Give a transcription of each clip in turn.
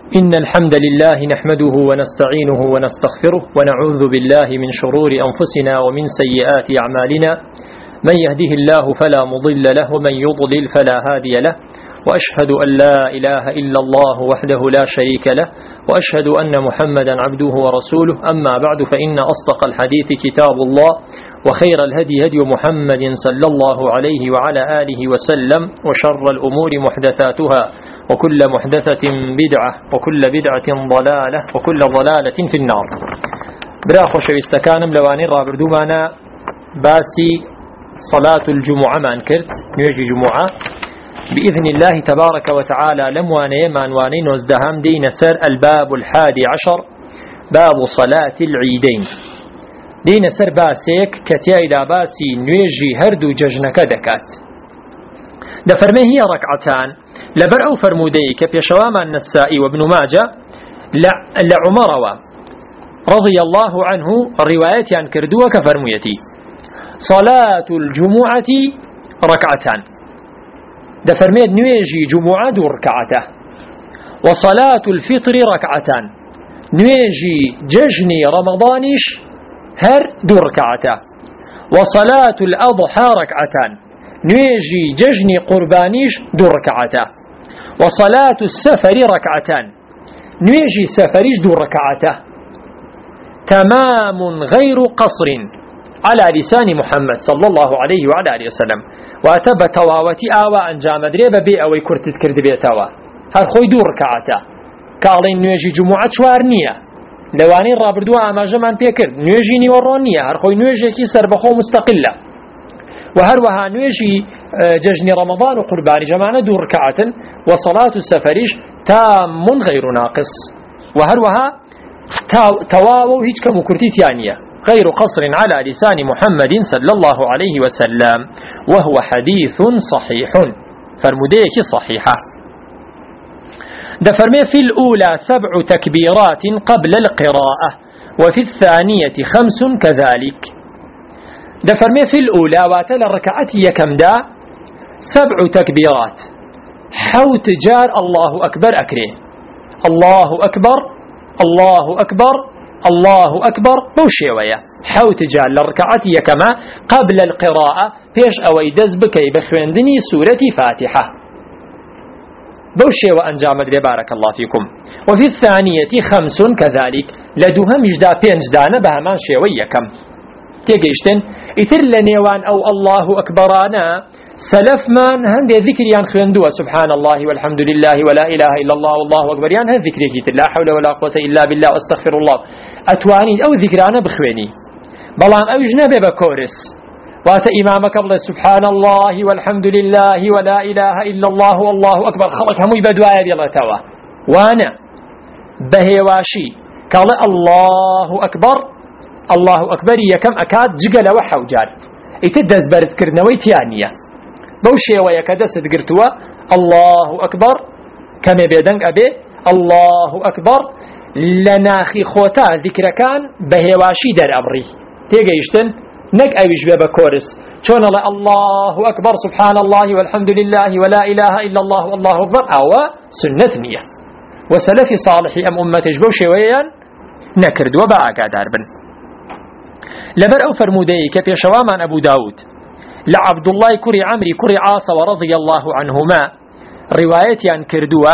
إن الحمد لله نحمده ونستعينه ونستغفره ونعوذ بالله من شرور أنفسنا ومن سيئات أعمالنا من يهده الله فلا مضل له ومن يضلل فلا هادي له وأشهد أن لا إله إلا الله وحده لا شريك له وأشهد أن محمدا عبده ورسوله أما بعد فإن أصدق الحديث كتاب الله وخير الهدي هدي محمد صلى الله عليه وعلى آله وسلم وشر الأمور محدثاتها وكل محدثة بدعة وكل بدعة ضلالة وكل ضلالة في النار. براخو شويستكانم لواني رابردو معنا باسي صلاة الجمعة ما انكرت نيجي جمعة بإذن الله تبارك وتعالى لمواني مانواني نوزدهم دين سر الباب 11 باب صلاة العيدين دين سر باسيك كتياي دا باسي نيجي هردو ججنك دكات دفرمي هي ركعتان لبرعو فرمودي كبيشواما النسائي وابن ماجة لعمر رضي الله عنه الروايات عن كردوة كفرميتي صلاة الجمعة ركعتان دفرميد نويجي جمعة دو ركعته وصلاة الفطر ركعتان نويجي ججني رمضانش هر دو ركعته وصلاة الأضحى ركعتان نويجي ججني قربانيش دو ركعته وصلاة السفر ركعتان نويجي سفريش دو ركعته تمام غير قصر على لسان محمد صلى الله عليه وعلى آله وسلم واتب تواوتي آوا أنجام دريبا بي أوي كرتت كرد بيتاوا هر خوي دو ركعته كالين نويجي جمعة شوارنية لواني رابردوا أما جمان بيكر نويجي نيورونية هر خوي نويجي كي سربخو مستقلة وهروها نويجي ججن رمضان وقربان جمعنا دو ركعة وصلاة السفريش تام غير ناقص وهروها تواو هيج كمكرتي ثانية غير قصر على لسان محمد صلى الله عليه وسلم وهو حديث صحيح فرمديك صحيحة دفرمي في الأولى 7 تكبيرات قبل القراءة وفي الثانية 5 كذلك دفرمي في الأولى واتل الركعتي كم دا 7 تكبيرات حوت جار الله أكبر أكره الله أكبر الله أكبر الله أكبر بوشيوية حوت جار للركعتي كما قبل القراءة بيش أوي دزبكي بخوندني سورة فاتحة بوشيوة أنجام دري بارك الله فيكم وفي الثانية 5 كذلك لدوها مجدا بينجدان بهمان شيوية كم تيجيشتن يتر لنيوان أو الله أكبرانا سلف من هند ذكريان خندوا سبحان الله والحمد لله ولا إله إلا الله والله أكبر يان هند ذكريك لا حول ولا قوة إلا بالله واستغفر الله أتواني أو ذكرانا بخويني بلان أو جنبه بكورس وات إمامك الله سبحان الله والحمد لله ولا إله إلا الله والله أكبر خلق همو يبدوا يدي الله توا وانا بهواشي قال الله أكبر الله أكبر يكم أكاد جقل وحوجار يتدز برز كرنوي تيانية بوشي ويكدس تقرتوا الله أكبر كم بيدنك أبي الله أكبر لناخي خوتا ذكر كان بهواشي در أمري تيجيشتن نك أيش بابا كورس شون الله أكبر سبحان الله والحمد لله ولا إله إلا الله والله أكبر أو سنة نية وسلف صالح أم أمتش بوشي ويان نكرد وباقا داربن لبر أو فرمودي كفي شوامان أبو داود لعبد الله كري عمري كري عاص ورضي الله عنهما روايتي عن كردوة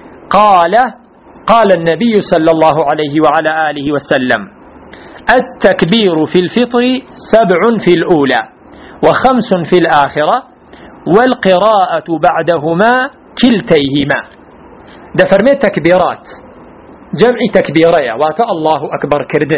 قال النبي صلى الله عليه وعلى آله وسلم التكبير في الفطر 7 في الأولى و5 في الآخرة والقراءة بعدهما كلتيهما دفرمي تكبيرات جمع تكبيرية واتا الله أكبر كردن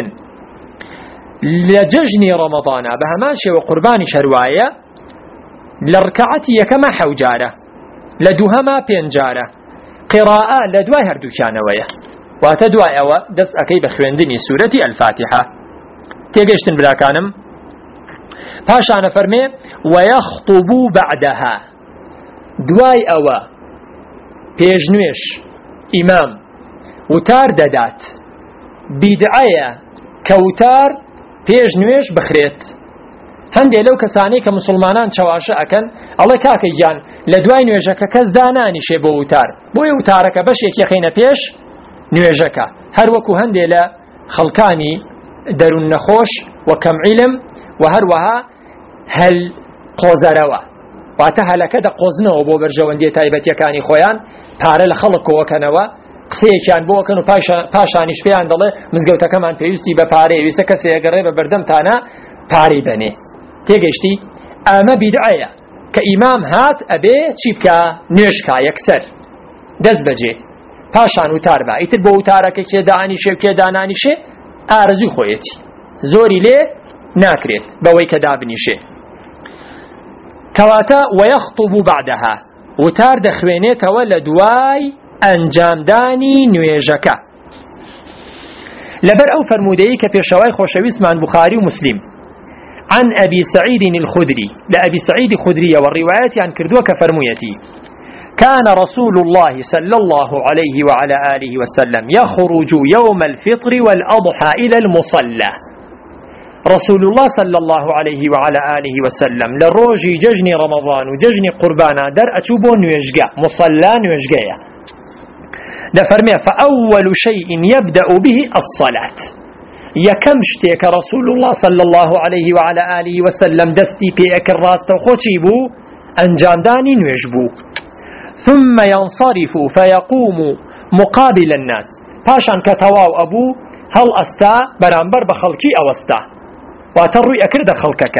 لججني رمضان بهماشي وقرباني شرواية لركعتي كما حوجارة لدوهما بينجارة قراءة لدواي هردو كانوية واتدواي أو دس أكي بخويندني سورة الفاتحة تيجيشتن بلا كانم باشانا فرمي ويخطبوا بعدها دواي أو بيجنوش إمام وتار دادات بدعية كوتار پێش نوێژ بخرێت هەندێک لەو کەسانەی کە مسلمانان چاواشە ئەکەن ئەڵێ کاکە گیان لە دوای نوێژەکە کەس دانانیشێ بۆ وتار بۆیە وتارەکە بەشێکی خەینە پێش نوێژەکە هەر وەکو هەندێ لە خەڵکانی دەروون نەخۆش و کەم عیلم و هەروەها هەل قۆزەرەوە واتە هەلەکە دەقۆزنەوە بۆ بەرژەوەندیە تایبەتیەکانی خۆیان پارە لە خەڵک کۆکەنەوە قسەیەکیان بۆ وەکەن و پاشانیش پێیان دەڵێ مزگەوتەکەمان پێویستی بە پارەیە ویستە کەسێ ئەگەڕێ بە بەردەمتانە پارەی بەنێ تێگەیشتی ئەمە بیدعەیە کە ئیمام هات ئەبێ چی بکە نوێژکا یەکسەر دەست بەجێ پاشان وتار بە ئیتر بۆ وتارەکە کێ دانیشێ و کێ دانانیشێ ئارەزوی خۆیەتی زۆری لێ ناکرێت بەوەی کە دابنیشێ کەواتە وەیەخطب بعدها وتار دەخوێنێتەوە لە دوای ئەنجامدانی نوێژەکە لەبەر ئەو فەرمودەیە کە پێشەوای خۆشەویستمان بوخاری و مسلم عن أبي سعيد الخدري لأبي سعيد الخدري والروايات عن كردوك فرميتي كان رسول الله صلى الله عليه وعلى آله وسلم يخرج يوم الفطر والأضحى إلى المصلى رسول الله صلى الله عليه وعلى آله وسلم لروجي ججن رمضان وججن قربانا در أتوبو نيوجقا مصلى نيوجقا دفرمي فأول شيء يبدأ به الصلاة يكم شتيك رسول الله صلى الله عليه وعلى آله وسلم دستي بيك الراس توخوشي بو أنجام داني نيوجبو ثم ينصرف فيقوم مقابل الناس پاشان كتواو أبو هل أستا برانبر بخلقي أو أستا واتروي أكرد خلقك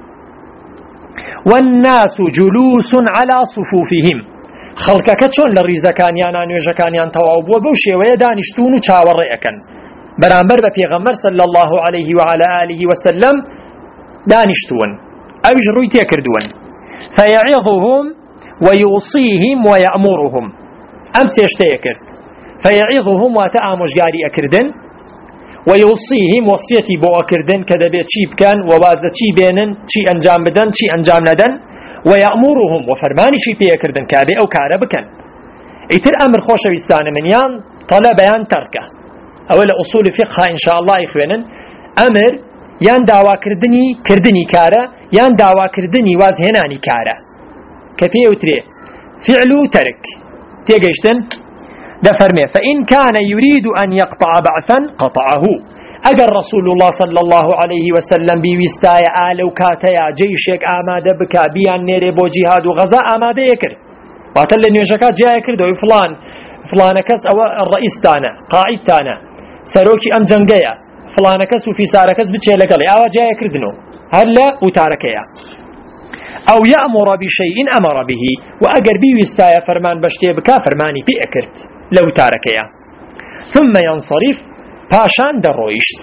والناس جلوس على صفوفهم خلقك چون للرزكان يانا نوجكان يان تواو بو بوشي ويدانشتون چاور أكن برانبر بپیغمبر صلى الله عليه وعلى آله وسلم دانشتون أوج رويتي أكردون فيعظهم ويوصيهم ويأمرهم أمس يشتيكرد فيعظهم وتأمشجاري أكردن ويوصيهم وصيتي بو أكردن كذا بيت شيب كان ووازد شي بينن شي أنجام بدن شي أنجام ندن ويأمرهم وفرماني شي بي أكردن كابي أو كاربكن إتر أمر خوش بيستان من يان طلب يان تركه أولا أصول فقه إن شاء الله إخوانا أمر يان داوا كردني كارا يان داوا كردني وازهناني كارا كفي وتري فعل ترك تيجيشتن ده فرمي فإن كان يريد أن يقطع بعثا قطعه أجر رسول الله صلى الله عليه وسلم بيستايا آل وكاتيا جيشك آماد بكا بيان نيري بو جهاد وغزاء آماد يكر واتل نيوشكات جاء يكر دو فلان كس أو الرئيس تانا قائد تانا سروكي أم جنگيا فلان كس وفي سار كس بتشي لقلي أو جاء يكردنو هلا وتاركيا أو يأمر بشيء أمر به وأجر بيستايا فرمان بشتي بكا فرماني بيأكرت لو تاركيا ثم ينصرف باشان درويشت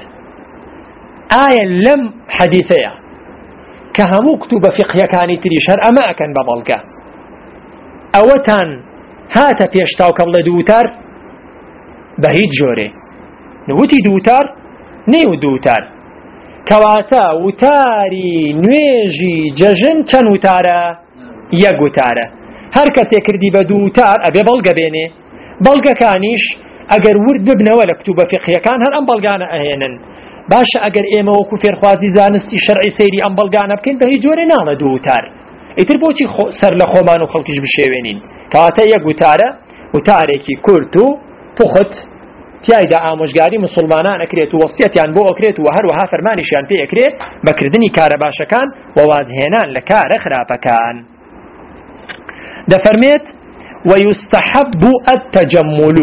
آية لم حديثية كهمو كتب فقه كاني تريشهر أما أكن بضلقة أوتان هاتا بيشتاو قبل دوتار بهيد جوري نوتي دوتار نيو دوتار كواتا وتاري نويجي ججن كان وتارا يق وتارا هركس يكردي بدوتار أبي بلغة بيني بلغة كانيش اگر ورد ببنه ولا كتب فقهية كان هر ام بلغانا اهينن باشا اگر ايما وكو فيرخوازي زانستي شرعي سيري ام بلغانا بكين بهي جوري نانا دوتار اتر بوچي سر لخومان و خلقش بشيوينين كواتا يق وتارا وتاريكي كورتو تخت تيايدا آموشگاري مسلمانان اكريت ووصيتيان بو اكريت وهر وها فرمانيشيان بي اكريت بكردني كار باشا كان ووازهنان لكار خرابا كان ده فرميت ويستحب التجمل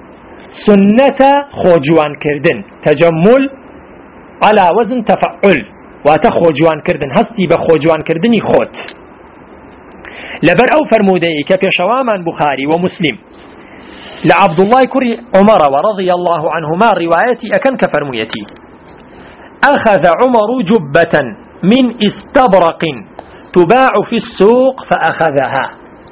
سنة خوجوان كردن تجمل على وزن تفعل واتا خوجوان كردن هستي بخوجوان كردني خوت لبر او فرمودي كبيشوامان بخاري ومسلم لعبد الله كري عمر ورضي الله عنهما روايتي أكن كفرميتي أخذ عمر جبة من استبرق تباع في السوق فأخذها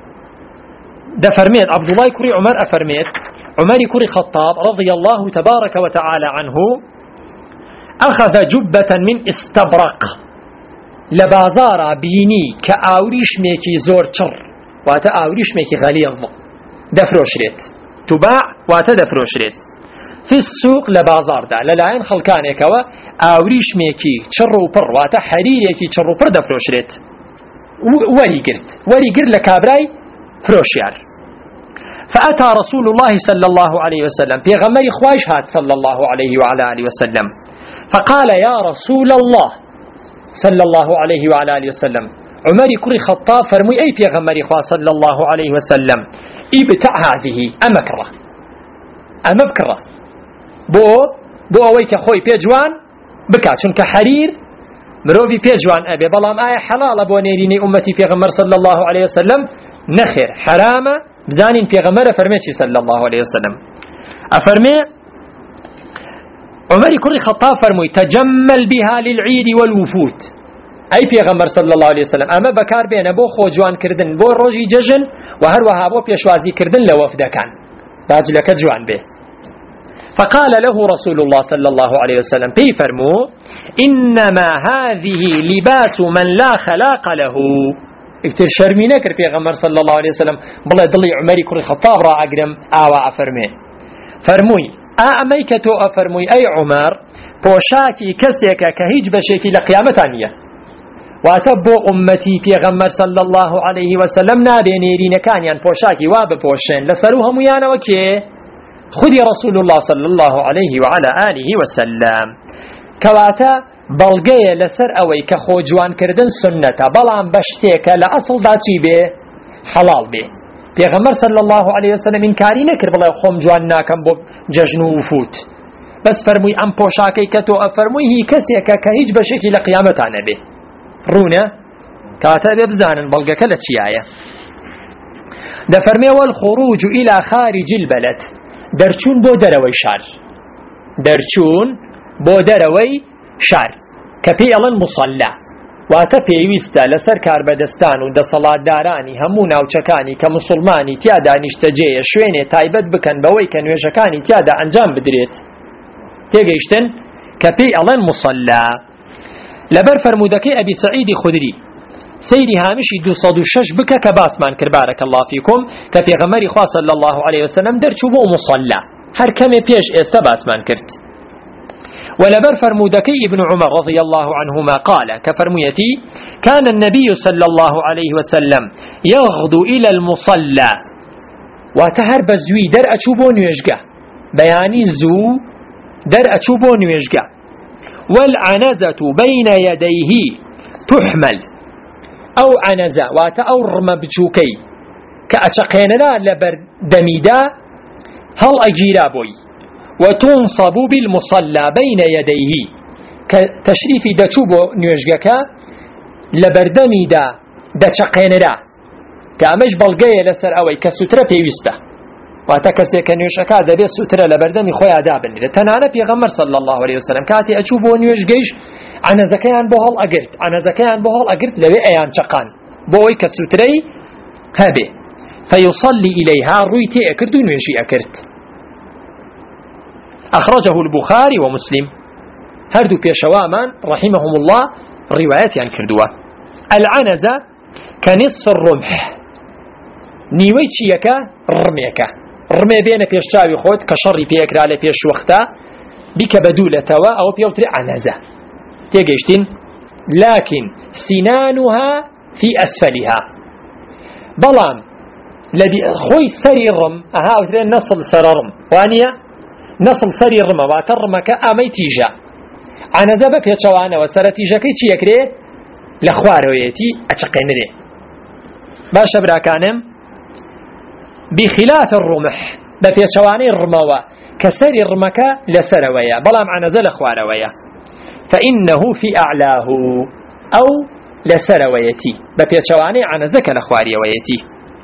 ده فرميت عبد الله كري عمر أفرميت عمر كري خطاب رضي الله تبارك وتعالى عنه أخذ جبة من استبرق لبازارا بيني كأوريش ميكي زور چر واتا أوريش ميكي غليظ دفروشريت تباع واتا دفروشريت في السوق لبازار دا للاين خلقانيك أوريش ميكي چر وبر واتا حريريكي چر وبر دفروشريت وري قرد لكابراي فروشيار فأتى رسول الله صلى الله عليه وسلم بيغمر خواش هات صلى الله عليه وعلى آله وسلم فقال يا رسول الله صلى الله عليه وعلى آله وسلم عمر كري خطاب فرمي أي بيغمر خوا صلى الله عليه وسلم ابتع هذه أمكرة أمبكرة بو أويك خوي بيجوان بكا چونك حرير مروفي بيجوان أبي بلام آية حلال أبو نيريني أمتي بيغمر صلى الله عليه وسلم نخير حرامة بزانين بيغمر فرميتي صلى الله عليه وسلم أفرمي عمر كري خطاب فرمي تجمل بها للعيد والوفود أي بيغمر صلى الله عليه وسلم أما بكار بين بو خوجوان كردن بو روجي ججن وهروها بو بيشوازي كردن لوفد كان باجلك جوان به فقال له رسول الله صلى الله عليه وسلم بيفرمو إنما هذه لباس من لا خلاق له اكتر شرمي نكر في غمر صلى الله عليه وسلم بالله ضلي عمري كري خطاب را أقرم آوا أفرمي فرموي أميكتو أفرموي أي عمر بوشاكي كسيك كهيج بشيكي لقيامتانية واتبو أمتي في غمر صلى الله عليه وسلم نابينيرين كان يعني بوشاكي واب بوشين لسروها ميانا وكي خذي رسول الله صلى الله عليه وعلى آله وسلم كواتا بلغيه لسر اوي كخوجوان كردن سنة بلان بشتيك لأصل داتي به حلال به پیغمبر صلى الله عليه وسلم انكاري نكر بلا خوم جوان ناكم بو ججن وفوت بس فرموي ام پوشاكي كتو افرموي هي كسيك كهيج بشكي لقيامتان به رونا كاتا ببزانن بلغك لتشيايا ده فرمي والخروج الى خارج البلد درچون بو دروي شار درچون بو دروي شار كبيلا مصلى واتبي ويستا لسر كاربدستان ودا صلاة داراني همونا وچكاني كمسلماني تيادا نشتجي شويني تايبت بكن بوي كنويشكاني تيادا انجام بدريت تيجيشتن كبيلا مصلى لبر فرمودكي ابي سعيد خدري سيري هامشي 206 بك كباسمان كر بارك الله فيكم كفي غمري خوا صلى الله عليه وسلم درچو بو مصلى هر كمي بيش استا باسمان كرت ولبر فرمودكي ابن عمر رضي الله عنهما قال كفرميتي كان النبي صلى الله عليه وسلم يغدو إلى المصلى وتهر بزوي در أشوبو نيوشقه بياني زو در أشوبو نيوشقه والعنزة بين يديه تحمل أو عنزة واتأور مبجوكي كأشقيننا لبر دميدا هل أجيرا بوي وتنصب بالمصلى بين يديه كتشريف دچوبو نيوشگكا لبردمي دا چقينرا كامش بلغيه لسر اوي كسوتره بيوسته واتا كسي كنيوشكا دبي سوتره لبردمي خويا دابن تنانا پیغمبر صلى الله عليه وسلم كاتي اچوبو نيوشگيش انا زكيان بوهل اگرت لبي ايان چقان بوي كسوتري هبه فيصلي اليها رويتي اكرد نيوشي اكرت أخرجه البخاري ومسلم هردو بيشوامان رحمهم الله روايات عن كردوا العنزة كنصف الرمح نيويتشيك رميك رمي بين بيشتاوي خود كشري بيكر على بيش وقتا بك بدولة توا أو بيوتر عنزة تيجيشتين لكن سنانها في أسفلها بلام لبي خوي سري رم أها أوترين نصل سررم وانيا نصل سري الرمى واترمك امي تيجا انا ذا بيچوانا وسرتيجا كي يكري لخوارويتي اتقينري باش براكانم بخلاف الرمح بيچواني الرموا كسري الرمك لسرويا بلا معنى ذا لخوارويا فانه في اعلاه او لسرويتي بيچواني عن ذاك لخواريويتي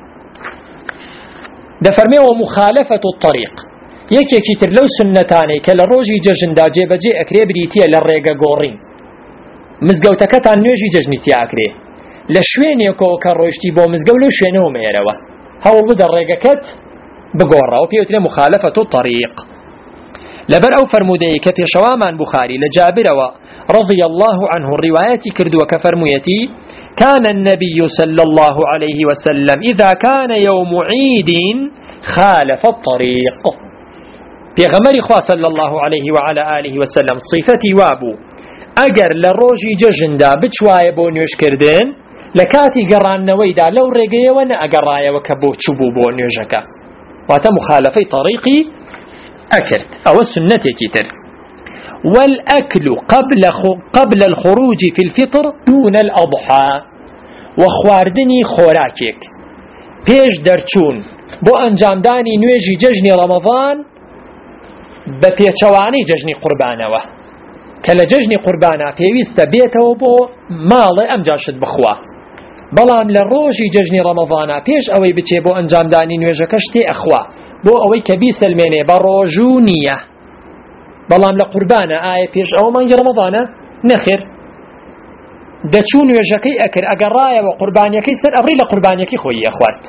ده فرمي ومخالفه الطريق یەکێکی تر لەو سنەتانەی کە لە ڕۆژی جەژندا جێبەجێ ئەکرێ بریتیە لە ڕێگە گۆڕین مزگەوتەکەتان نوێژی جەژنی ئاکرێ لە شوێنێکەوە کە ڕۆیشتی بۆ مزگەوت لەو شوێنەوە مێرەوە هەوڵ بدە ڕێگەکەت بگۆڕەوە پێوترێ مخالفة الطريق لەبەر ئەو فەرمودەیە کە پێشەوامان بوخاری لە جابرەوە رضي الله عنه روايتي كردوا كفرميتي كان النبي صلى الله عليه وسلم إذا كان يوم عيد خالف الطريق پیغمبری خوا صلی الله علیه و علی آله و سلم صفتی وابو اگر لروجی جژندا بچوایە بۆ نوێژکردن لە کاتی گەڕانەوەیدا لەو ڕێگەیەوە نە ئەگەڕایەوە کە بۆ چوبوو بۆ نوێژەکە واتە مخالفەی طريقي أكرت أو السنة كتر. والأكل قبل الخروج في الفطر دون الأضحى وخواردني خوراكيك پیش درچون بو انجامدانی نوێژی جەژنی ڕەمەضان بە پێچەوانەی جەژنی قوربانەوە کە لە جەژنی قوربانە پێویستە بێتەوە بۆ ماڵێ ئەمجا شت بخوا، بەڵام لە ڕۆژی جەژنی ڕەمەضانە پێش ئەوەی بچێ بۆ ئەنجامدانی نوێژەکە شتێ ئەخوا بۆ ئەوەی کە بیسەلمێنێ بە ڕۆژوو نییە. بەڵام لە قوربانە ئایا پێش ئەوە مانگی ڕەمەضانە نەخێر دەچوو نوێژەکەی ئەکرد ئەگەڕایەوە قوربانیەکەی سەر ئەبڕی لە قوربانیەکەی خۆی ئەخوات.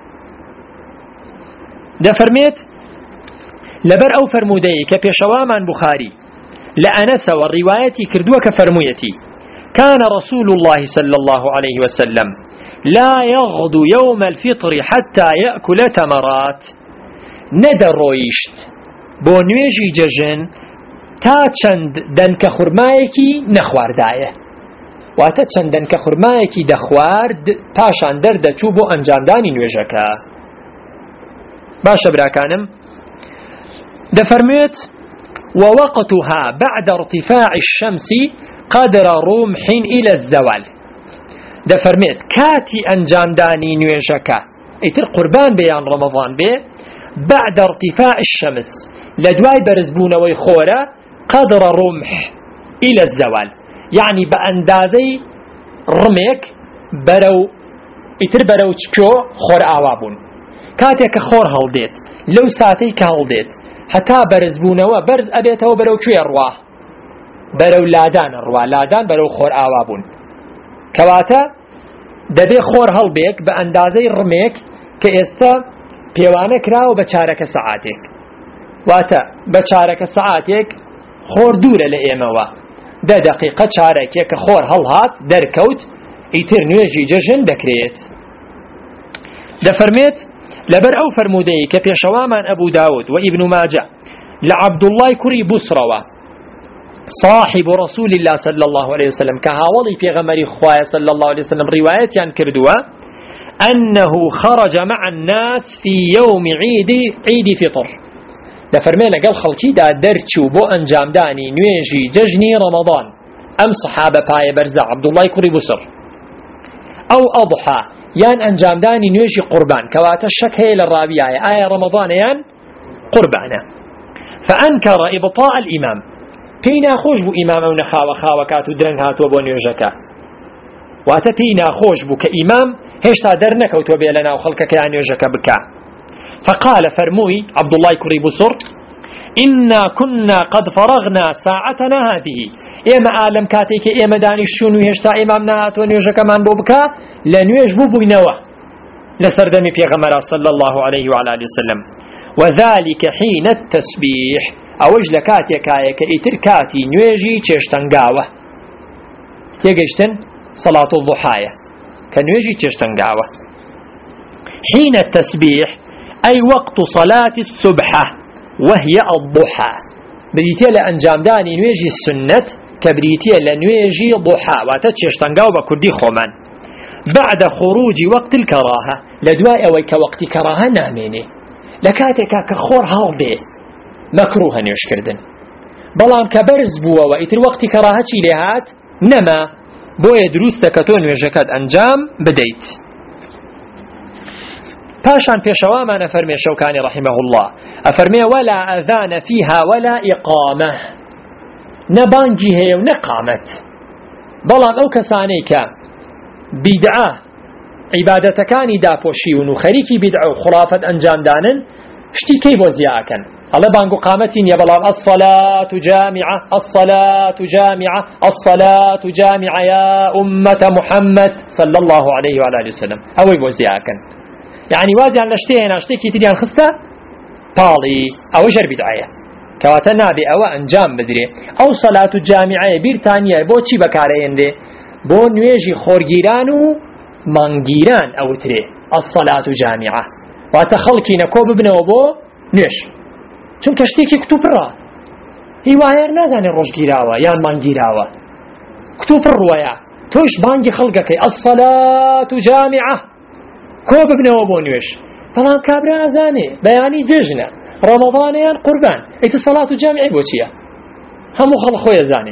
دەفەرمێت لەبەر ئەو فەرموودەیە کە پێشەوامان بوخاری لە ئەنەسەوە ڕیوایەتی کردووە کە فەرموویەتی كان رسول الله صلى الله عليه وسلم لا يغدو يوم الفطر حتى يأكل تمرات ندرويشت بۆ نوێژی جەژن تا چەند دەنکە خورمایەکی نەخواردایە، واتە چەند دەنکە خورمایەکی دەخوارد پاشان دەردەچوو بۆ ئەنجامدانی نوێژەکە. باشە براکانم، دەفەرمێت ووقتها بعد ارتفاع الشمس قدر رمح إلى الزوال. دەفەرمێت کاتی ئەنجامدانی نوێژەکە ئیتر قوربان بێیان ڕەمەضان بێ بعد ارتفاع الشمس لدواي برزبونوي خورا قدر رمح إلى الزوال، يعني بأندازي رميك برو إتر برو تشكو خور آوابون كاتيك خور هالديت لو ساتي كهالديت حتى برزبونوا برز أبيته برو شو يرواه برو لادان الروا لادان برو خور آوابون كواتا دبي خور هالبيك بأندازي رميك كإستا بيوانك راو بچارك ساعاتك واتە بە چارەکە سەعاتێک خۆر دوورە لە ئێمەوە 10 دقیقە چارەکێک کە خۆر هەڵهات دەرکەوت ئیتر نوێژی جەژن دەکرێت. دەفەرمێت لەبەر ئەو فەرموودەیە کە پێشەوامان ئەبوو داود و ئیبن ماجە لە عەبدوڵڵای کوڕی بوسڕەوە صاحب رسول الله صلى الله عليه وسلم کە هاوڵی پێغەمبەری خوایە صلى الله عليه وسلم ڕیوایەتیان کردووە أنه خرج مع الناس في يوم عيد فطر. دەفەرمێ لەگەڵ خەڵکیدا دەرچوو بۆ ئەنجامدانی نوێژی جەژنی ڕەمەضان ئەم سەحابە پایە بەرزە عەبدوڵڵای کوڕی بوسڕ ئەو ئەضحا یان ئەنجامدانی نوێژی قوربان کەواتە شەک هەیە لە ڕاویایە ئایا ڕەمەضانە یان قوربانە. فأنكر إبطاء الإمام پێی ناخۆش بوو ئیمام ئەو نەخاوە خاوەکات و درەنگ هاتووە بۆ نوێژەکە، واتە پێی ناخۆش بوو کە ئیمام هێشتا دەرنەکەوتوە بێ لە ناو خەڵکەکە یان نوێژەکە بکە. فقال فرموي عبد الله كري بصر إنا كنا قد فرغنا ساعتنا هذه إما عالم كاتيك إما دانش شنو هشتا إمامنا ونيوجا كمان بوبكا لنيوج بوبينوا لسردمي في غمرة صلى الله عليه وعلى آله وسلم وذلك حين التسبيح أوج لكاتيك آيك إتركاتي نيوجي تشتنقاوة تيجشتن صلاة الضحايا كنيوجي تشتنقاوة حين التسبيح أي وقت صلاة الصبح وهي الضحى بريتيا لأنجام داني نويجي السنة كبريتيا لنويجي ضحى واتتشتنقاو بكردي خومان بعد خروج وقت الكراهة لدواء ويك وقت كراهة ناميني لكاتك كخور هالبي مكروها نيوش كردن بلام كبرز بوا وإتر وقت كراهة لهات نما بويا دروس تكتون ويجكاد أنجام بديت. پاشان پێشەوامان ئەفەرمێ شەوکانی رحمه الله ئەفەرمێ ولا ئەذان فيها ولا إقامة نەبانگی هەیە و نەقامەت. بەڵام ئەو کەسانەی کە بیدعە عیبادەتەکانی داپۆشیون و خەریکی بیدعە و خوڕافەت ئەنجامدانن شتی کەی بۆ زیاکەن ئەڵێ بانگ و قامەتی نییە بەڵام الصلاة جامعة الصلاة جامعة الصلاة جامعة يا أمة محمد صلى الله عليه وعلى آله وسلم ئەوەی بۆ زیاکەن يعني وازي عن نشتيه نشتيه تريان خسته طالي أو جرب دعاية كواتا نابي أو أنجام بدري أو صلاة الجامعة بيرتانيا بو چي بكارين دي بو نويجي خورجيران و منجيران أو تري الصلاة جامعة واتخلقي نكوب ابنه بو نوش چون كشتيكي كتوب را هواير نازاني روشگيراوا يان منجيراوا كتوب الرواية توش بانجي خلقك الصلاة جامعة كوب ابنه بو نوش فلان كابرا أزاني بياني ججنة رمضان يان قربان ايت صلاة جامعي بوشيا هم خلقوا يزاني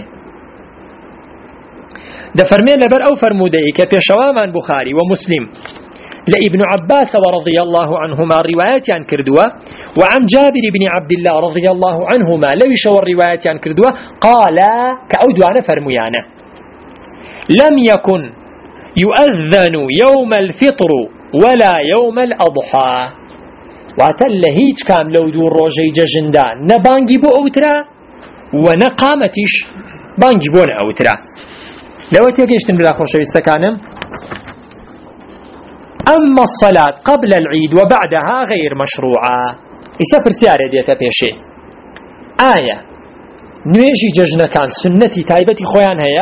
ده فرمين لبر أو فرمودي كبيشوامان بخاري ومسلم لابن عباس ورضي الله عنهما روايات عن كردوة وعن جابر بن عبد الله رضي الله عنهما لوش والروايات عن كردوة قال كأودوانا فرميانا لم يكن يؤذن يوم الفطر ولا يوم الأضحى واتل هيج كام لو دور روجي ججندا نبانجي بو أوترا ونقامتش بانجي بون أوترا لو تيجيشتن بلا خوشوي استكانم أما الصلاة قبل العيد وبعدها غير مشروعة يسافر سيارة ديتا بيشي آية نويجي ججنة كان سنتي تايبتي خويان هيا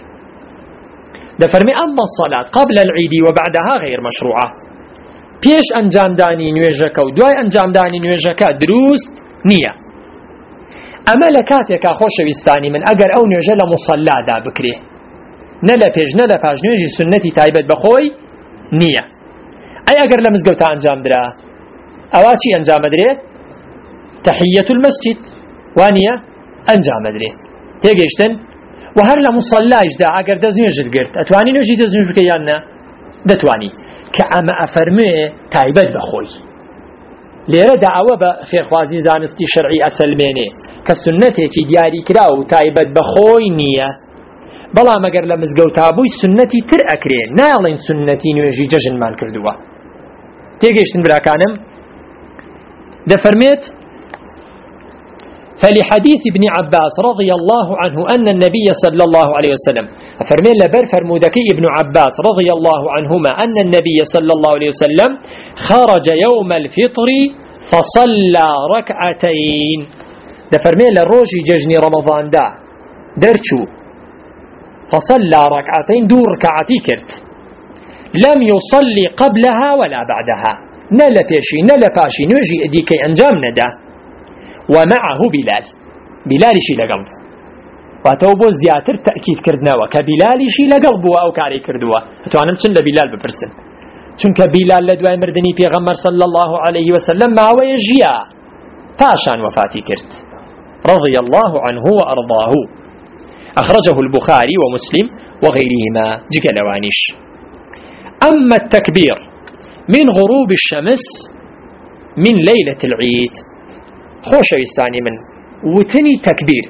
دفرمي أما الصلاة قبل العيد وبعدها غير مشروعة بيش أنجام داني نويجكا ودواي أنجام داني نويجكا دروست نية أما لكاتك خوش ويستاني من أجر أو نويجة لمصلى دا بكري نلا بيج نلا باج نويجي سنتي تايبت بخوي نية أي أجر لمزقوتا أنجام درا أواتي أنجام دري تحية المسجد وانية أنجام دري تيجيشتن وهر لمصلاش دا أجر دز نويجت قرت أتواني نويجي دز نويج بكيانا دتواني كأما أفرمي تايبت بخوي ليرة دعوة بخير خوازي زانستي شرعي أسلميني كالسنتي كي دياري كراو تايبت بخوي نية بلا مگر لمزگوتا بوی سنتی تر اکرین نالین سنتی نویجی ججن مال کردوا تيجيشتن براكانم ده فرميت فلحديث ابن عباس رضي الله عنه أن النبي صلى الله عليه وسلم فرمي لبر فرمودكي ابن عباس رضي الله عنهما أن النبي صلى الله عليه وسلم خرج يوم الفطر فصلى ركعتين ده فرمي للروجي ججني رمضان دا درشو فصلى ركعتين دور ركعتي كرت لم يصلي قبلها ولا بعدها نلا بيشي نلا باشي نوجي اديكي انجام ندا ومعه بلال شي لقلب واتوبو زياتر تأكيد كردناوا كبلال شي لقلب او كاري كردوا اتوانا مشن لبلال ببرسن چونك بلال لدواي مردني پیغمبر صلى الله عليه وسلم ما ويجيا فاشان وفاتي كرت رضي الله عنه وأرضاه أخرجه البخاري ومسلم وغيرهما جكلوانيش أما التكبير من غروب الشمس من ليلة العيد خوش يستاني من وتني تكبير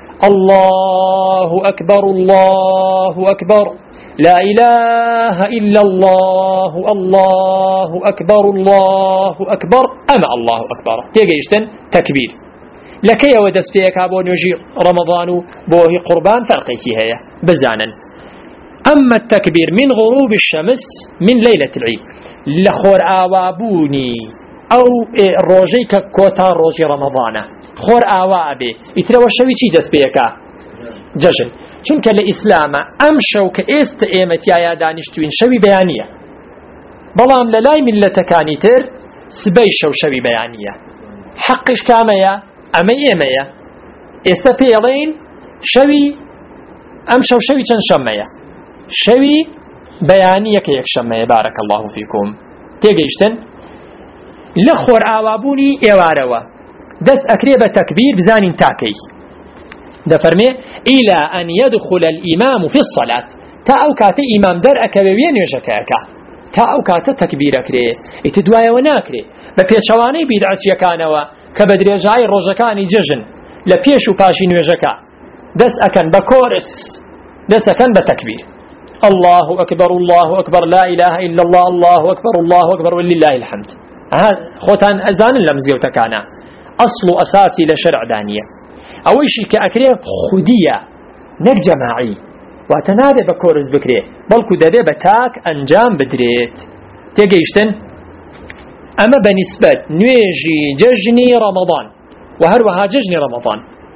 الله أكبر الله أكبر لا إله إلا الله الله أكبر الله أكبر أما الله أكبر تيجيشتن تكبير لكي ودس فيك أبو نجي رمضان بوهي قربان فرقي هي بزانا أما التكبير من غروب الشمس من ليلة العيد لخور آوابوني أو روجي كوتا روجي رمضان خور آوابي يتروا شوي چي دس فيك ججن چونك الإسلام أمشو كإست إيمت يا دانشتوين شوي بيانية بلام للاي ملتكاني تر سبي شوي بيانية حقش كامية أما إيمية استبيلين شوي أمشو شوي چن شمية شوي بيانية كيك شمية بارك الله فيكم تيجيشتن لخور آوابوني إيواروا دس أكريبة تكبير بزانين تاكي ده فرمي إلى أن يدخل الإمام في الصلاة تا أوكات إمام در أكبوين يشكاكا تا أوكات تكبير أكري اتدوايا وناكري بپیچواني بدعت يكانوا كبدري جاي روجكاني ججن لپیشو پاشي نوجكا دس أكن بكورس دس أكن بتكبير الله أكبر الله أكبر لا إله إلا الله الله أكبر الله أكبر ولله الحمد خوتان أزان لمزيوتكانا أصل أساسي لشرع دانية أويشي كأكريه خودية نك جماعي واتنادي بكورز بكريه بلكو دابي بتاك أنجام بدريت تيجيشتن أما بنسبة نويجي ججني رمضان وهروها ججني رمضان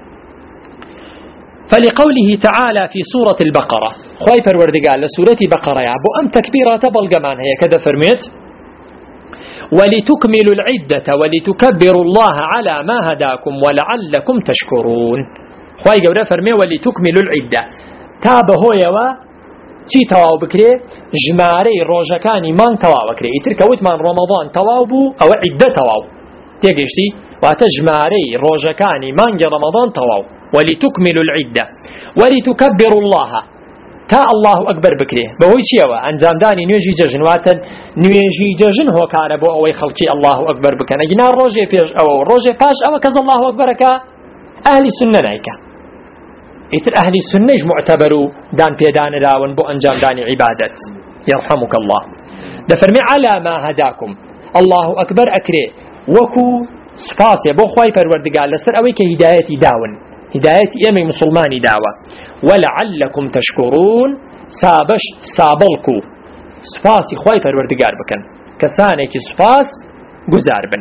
فلقوله تعالى في سورة البقرة خواي پروردگار لسورة بقرة يعبو أم تكبيرات بلغمان هي كذا فرميت ولتكملوا العدة ولتكبروا الله على ما هداكم ولعلكم تشكرون خواهي قوله فرمي ولتكملوا العدة تابه يوا چی تەواو بکرێ ژمارەی ڕۆژەکانی مانگ تەواو بکرێ ئیتر کە وتمان ڕۆمەضان تەواو بوو ئەوە عیددە تەواو تێگەیشتی واتە ژمارەی ڕۆژەکانی مانگی ڕەمەضان تەواو ولتكملوا العدة ولتكبروا الله تا الله أكبر بكري بهوي چیەوە ئەنجامدانی نوێژی جەژن واتە نوێژی جەژن هۆکارە بۆ ئەوەی خەڵکی الله أكبر بکەن ئەگینا ڕۆژێ پێش ئەوە ڕۆژێ پاش ئەوە کەس الله أكبرەکە ئەهلی سنە نایکە ئیتر ئەهلی سنەیش معتەبەر و دان پێدانراون بۆ ئەنجامدانی عیبادەت يرحمك الله دەفەرمی على ما هداكم الله أكبر ئەکرێ وەکو سپاسێ بۆ خوای پەروەردگار لەسەر ئەوەی کە هیدایەتی داون هدايتي ئێمەی مسلمانی داوە ولعلكم تشكرون سابڵکو سپاسی خوای پەروەردگار بکەن کەسانێکی سپاس گوزار بن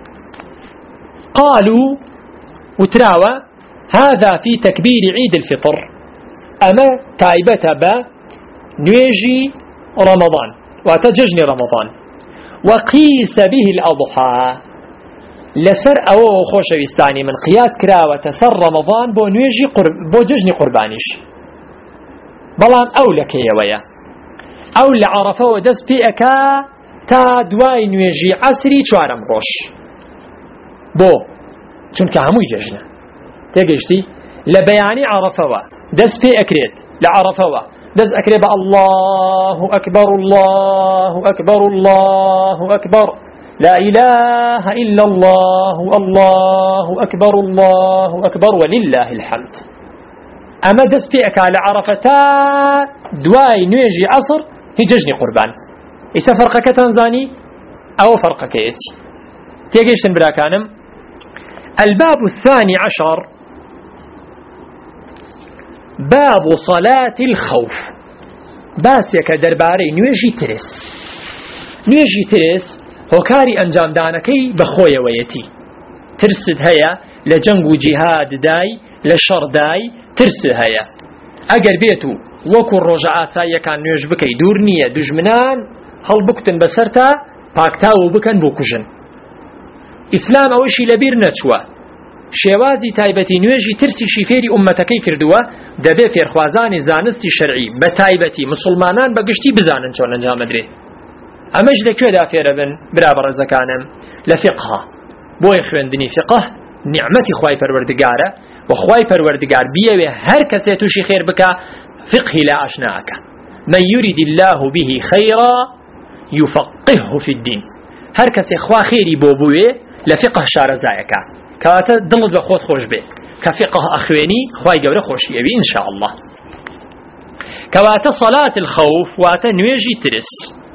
قالوا وتراوە هذا في تكبير عيد الفطر أما تايبة با نويجي رمضان وتججني رمضان وقيس به الأضحى لسر أو خوشويستاني من قياس كراوة سر رمضان بو نويجي بو ججني قربانيش بلان أو لكيويا أو لعرفة ودس بيئكا تا دواي نويجي عسري چوارم روش بو چونك هموي ججنه تيجيشتي لبياني عرفة دس بيئكريت لعرفة دس أكريب الله أكبر الله أكبر الله أكبر لا إله إلا الله الله أكبر الله أكبر ولله الحمد أما دس بيئك على عرفتا دواي نيجي عصر هججني قربان إيسا فرقك تنزاني أو فرقك يتي تيجيشتن براكانم الباب الثاني عشر باب صلاة الخوف باسيك درباري نيجي ترس هۆکاری ئەنجامدانەکەی بەخۆیەوەیەتی ترست هەیە لە جەنگ و جیهاد دای لە شەڕ دای ترس هەیە ئەگەر بێت و وەکو ڕۆژە ئاساییەکان نوێژ بکەی دوور نییە دوژمنان هەڵبکتن بەسەر تا پاکتاو بکەن بۆ کوژن ئیسلام ئەوەشی لەبیر نەچووە شێوازی تایبەتی نوێژی ترسیشی فێری ئومەتەکەی کردووە دەبێ فێرخوازانی زانستی شەرعی بە تایبەتی مسلمانان بەگشتی بزانن چۆن ئەنجامەدرێت ئەمەش لەکوێدا فێرە بن برا بەڕێزەکانم لە فقه بۆی خوێندنی فقه نیعمەتی خوای پەروەردگارە و خوای پەروەردگار بیەوێ هەر کەسێ تووشی خێر بکە فقهی لا ئاشناکە من يريد الله به خيرا يفقهه في الدين هەر کەسێ خوا خێری بۆ بوێ لە فقه شارەزایەکە کەواتە دڵت بە خۆت خۆش بێ کە فقه ئەخوێنی خوای گەورە خۆشیەوی إن شاء الله کەواتە صلاة الخوف واتە نوێژی ترس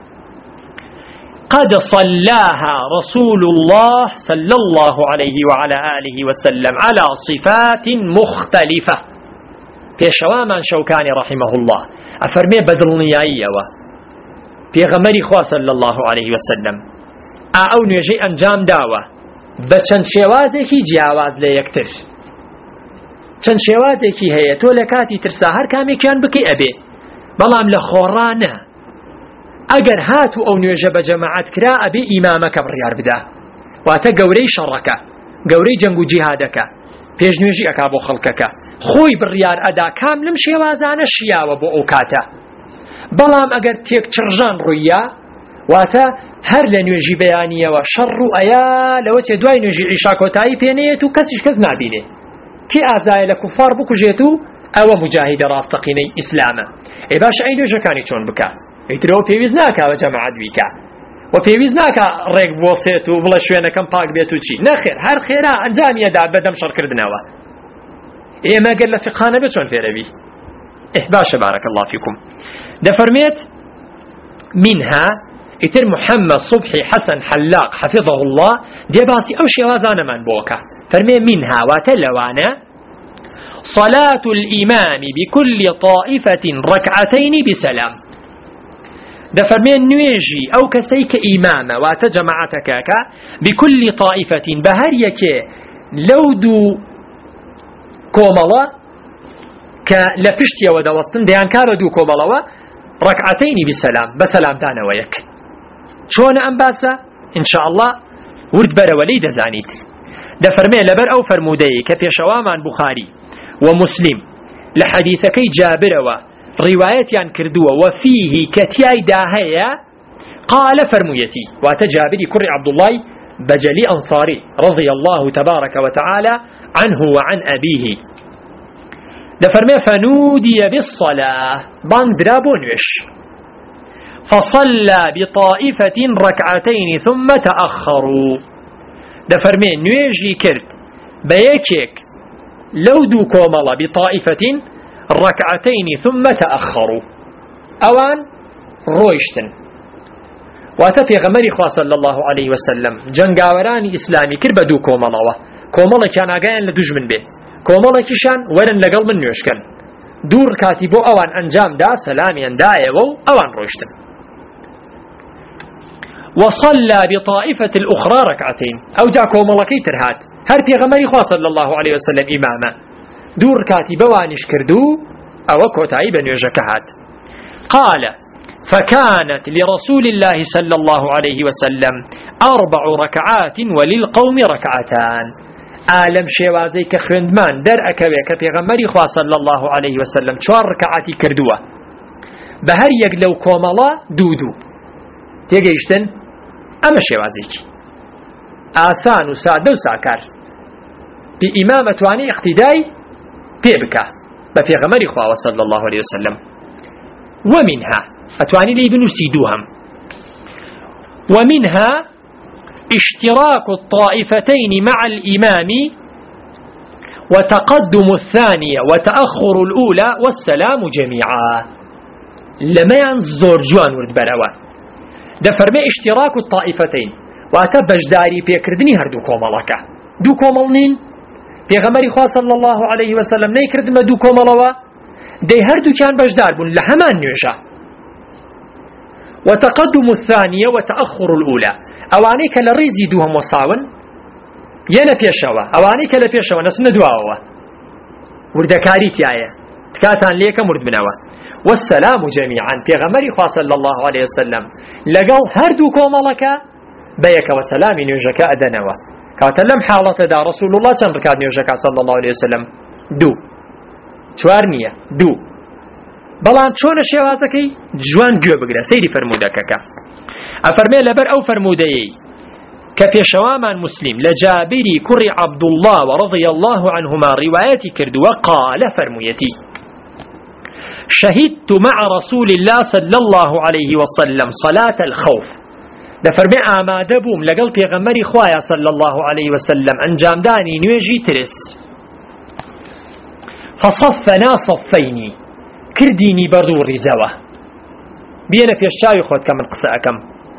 قد صلاها رسول الله صلى الله عليه وعلى آله وسلم على صفات مختلفة بيشوامان شوكاني رحمه الله أفرمي بدل نيائية بيغمري خوا صلى الله عليه وسلم أو نيجي أنجام داوة بچند شوازێکی جیاواز لە یەکتر چەند شێوازێکی هەیە تۆ لە کاتی ترسا هەر کامێکیان بکەی ئەبێ بەڵام لە خۆڕانە ئەگەر هاتو ئەو نوێژە بە جەماعەت کرا ئەبێ ئیمامەکە بڕیار بدا واتە گەورەی شەڕەکە گەورەی جەنگ و جیهادەکە پێش نوێژی ئەکا بۆ خەڵکەکە خۆی بڕیار ئەدا کام لەم شێوازانە شیاوە بۆ ئەو کاتە بەڵام ئەگەر تێک چڕژان ڕوویە واتە هەر لە نوێژی بەیانیەوە شەڕ و ئەیا لەوە چێ دوای نوێژی عیشا کۆتایی پێنێت و کەسیش کەس نابینێ کێ ئازایە لە کوفار بکوژێت و ئەوە مجاهیدە ڕاستەقینەی ئیسلامە ئەی باش ئەی نوێژەکانی چۆن بکە ئیترەوە پێویست ناکا بە جەماعەت بیکە و پێویست ناکا ڕێک بۆسێت و بڵە شوێنەکەم پاک بێت و چی نەخێر هەر خێرا ئەنجامیەدا بەدەم شەڕکردنەوە ئێمە گەر لە فقهانە بێ چۆن فێرەبی باشە بارك الله فيكم دەفەرمێت منها ئیتر محەممەد صبحی حەسەن حەلاق حەفیظه الله دێباسی ئەو شێوازانەمان بۆکە فەرمێ منها واتە لەوانە صلاة الإمام بكل طائفة ركعتين بسلام دفرمين نويجي أو كسيك إمامة واتجمعتك بكل طائفة بهريك لودو كوملا كلفشتيا ودوستن ديان كاردو كوملا ركعتين بسلام بسلام تانا ويك شون أنباسا إن شاء الله ورد برا وليد زانيت دفرمين لبر أو فرمودي كفي شوامان بخاري ومسلم لحديثكي جابر روايتيان كردوه وفيه كتياي داهية قال فرميتي وتجابري كري عبد الله بجلي أنصاري رضي الله تبارك وتعالى عنه وعن أبيه دفرمي فنودي بالصلاة باندرابونوش فصلى بطائفة ركعتين ثم تأخروا دفرمي نويجي كرد بيكيك لو دو كوملا بطائفة ركعتين ثم تأخروا أوان رويشتن واتفي غمري خواه صلى الله عليه وسلم جنگاوراني إسلامي كرب دو كوملا كوملا كان آقاين لدوج من به كوملا كشان ورن لقل من نوشكن دور كاتبو أوان أنجام دا سلامي اندايو أوان رويشتن وصلى بطائفة الأخرى ركعتين أو جا كوملا كيتر هات هر في غمري خواه صلى الله عليه وسلم إماما دور كاتبو وانش كردو أو كوتاي بنيوجكهات قال فكانت لرسول الله صلى الله عليه وسلم 4 ركعات وللقوم ركعتان عالم شوازي كخرندمان در أكوي كبيغمري خواه صلى الله عليه وسلم 4 ركعاتي كردوه بهر يقلو كوملا دودو تيجيشتن أما شوازيك آسان وسادة وساكر بإمامة واني اقتداي بيبكى بفيغمري خواه صلى الله عليه وسلم ومنها أتواني لي بنسيدوهم ومنها اشتراك الطائفتين مع الإمام وتقدم الثانية وتأخر الأولى والسلام جميعا لما ينزور جوان ورد بروا دفرمي اشتراك الطائفتين واتبج داري بيكردني هردو كومالكا دو كومالنين بيغمري خواه صلى الله عليه وسلم نيكرد ما دو كومالوا دي هردو كان بجدار بون لهمان نيوشا وتقدم الثانية وتأخر الأولى أوانيك لريزي دوهم وصاون ينا بيشوا أوانيك لبيشوا نسن دواوا وردكاري تيايا تكاتان ليك مرد منوا والسلام جميعا بيغمري خواه صلى الله عليه وسلم لقل هردو كومالكا بيك وسلام نيوجكا أدنوا كاتلم حالة دا رسول الله تنركاد نيوجكا صلى الله عليه وسلم دو توارنية دو بلان چون شوازكي جوان جو بگره سيري فرمودككا أفرمي لبر أو فرمودي كبيشوامان مسلم لجابري كري عبد الله ورضي الله عنهما روايتي كرد وقال فرميتي شهدت مع رسول الله صلى الله عليه وسلم صلاة الخوف دفرمي آمادبوم لقل بيغمري خوايا صلى الله عليه وسلم أنجام داني نويجي ترس فصفنا صفيني كرديني بردو الرزاوة بينا في الشاي خود كمن قصأكم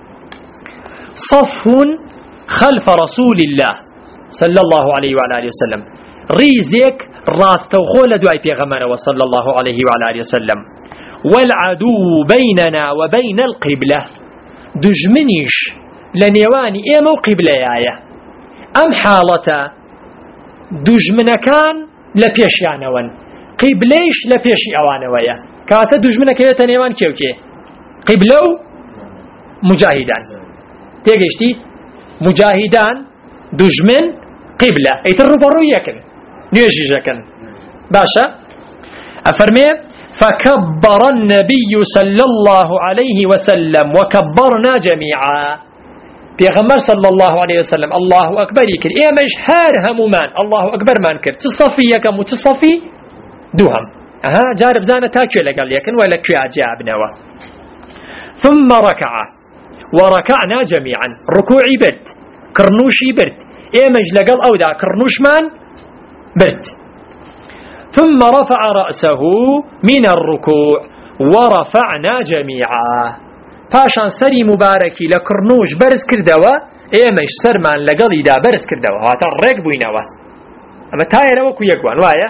صف خلف رسول الله صلى الله عليه وعلى آله وسلم ريزيك راس توخول دعي بيغمر وصلى الله عليه وعلى آله وسلم والعدو بيننا وبين القبلة دجمنيش لنيواني ايمو قبلة يايا ام حالة دجمنا كان لبيش يعنوان قبليش لبيشي اوانويا كاتا دجمنك يتنيوان كيوكي قبلو مجاهدان تيجيشتي مجاهدان دجمن قبلة ايتربرو يكن نيجي جكن باشا افرمي فكبر النبي صلى الله عليه وسلم وكبرنا جميعا بيغمر صلى الله عليه وسلم الله اكبر يكن ايه مش هار همومان الله اكبر ما انكر تصفي يكم وتصفي دوهم جارب زانة تاكيو لقال يكن ولا كيو عجاب نوا ثم ركع وركعنا جميعا ركوعي برد كرنوشي برد ايه مج لقال او دا كرنوش مان برد ثم رفع رأسه من الركوع ورفعنا جميعا پاشان سري مباركي لكرنوش برز كردوا ايه مج سرمان لقال دا برز كردوا هاتا الرق بوينوا اما تاير وكو يقوان وايا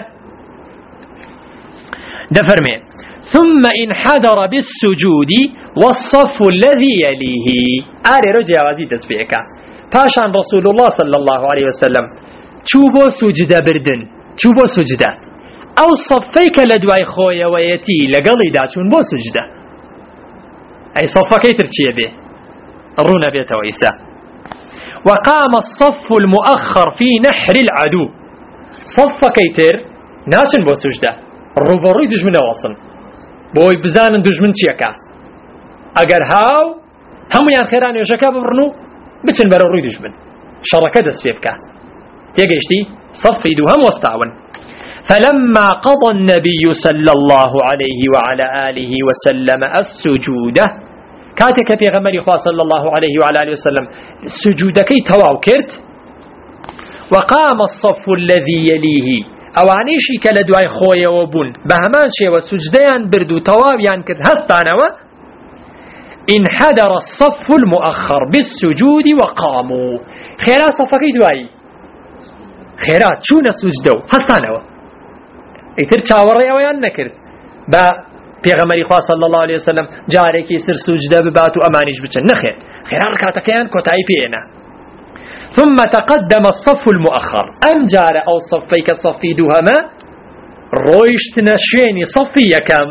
دفرمي ثم انحدر بالسجود والصف الذي يليه آري رجع وزيد تسبيعك پاشان رسول الله صلى الله عليه وسلم چوبو سجد بردن چوبو سجد او صفيك لدواي خويا ويتي لقلي داتون بو سجد اي صفك يتر چيه به الرونا بيت ويسا وقام الصف المؤخر في نحر العدو صفك يتر ناشن بو سجد الروبروي دجمنا وصن بۆی بزانن دوژمن چیەکە. ئەگەر هاو هەمویان خێرا نوێژەکە ببڕن و بچن بەرەو ڕووی دوژمن، شەڕەکە دەست پێ بکە. تێگەیشتی؟ صفی دووهەم وەستاون. فلما قضى النبي صلى الله عليه وعلى آله وسلم السجود كاتك پیغمبر خوا صلى الله عليه وعلى آله وسلم سجودكي تواو كرت وقام الصف الذي يليه اوانيشي كلا دعاي خويا وبون بهمان شي وسجديان بردو تواويان كرت هستانوا انحدر الصف المؤخر بالسجود وقاموا خيرا صفكي دعاي خيرات شون سجدو هستانوا ئیتر چاوەڕێ ئەوەیان نەکرد بە پێغەمبەری خوا صلی الله عليه وسلم جارێکی سر سوجدە ببات و ئەمانیش بچن نەخێر خێرا ڕکاتەکەیان کۆتایی پێێنا. ثم تقدم الصف المؤخر ئەم جارە ئەو صفەی کە صفی دووهەمە ڕۆیشتنە شوێنی صفی یەکەم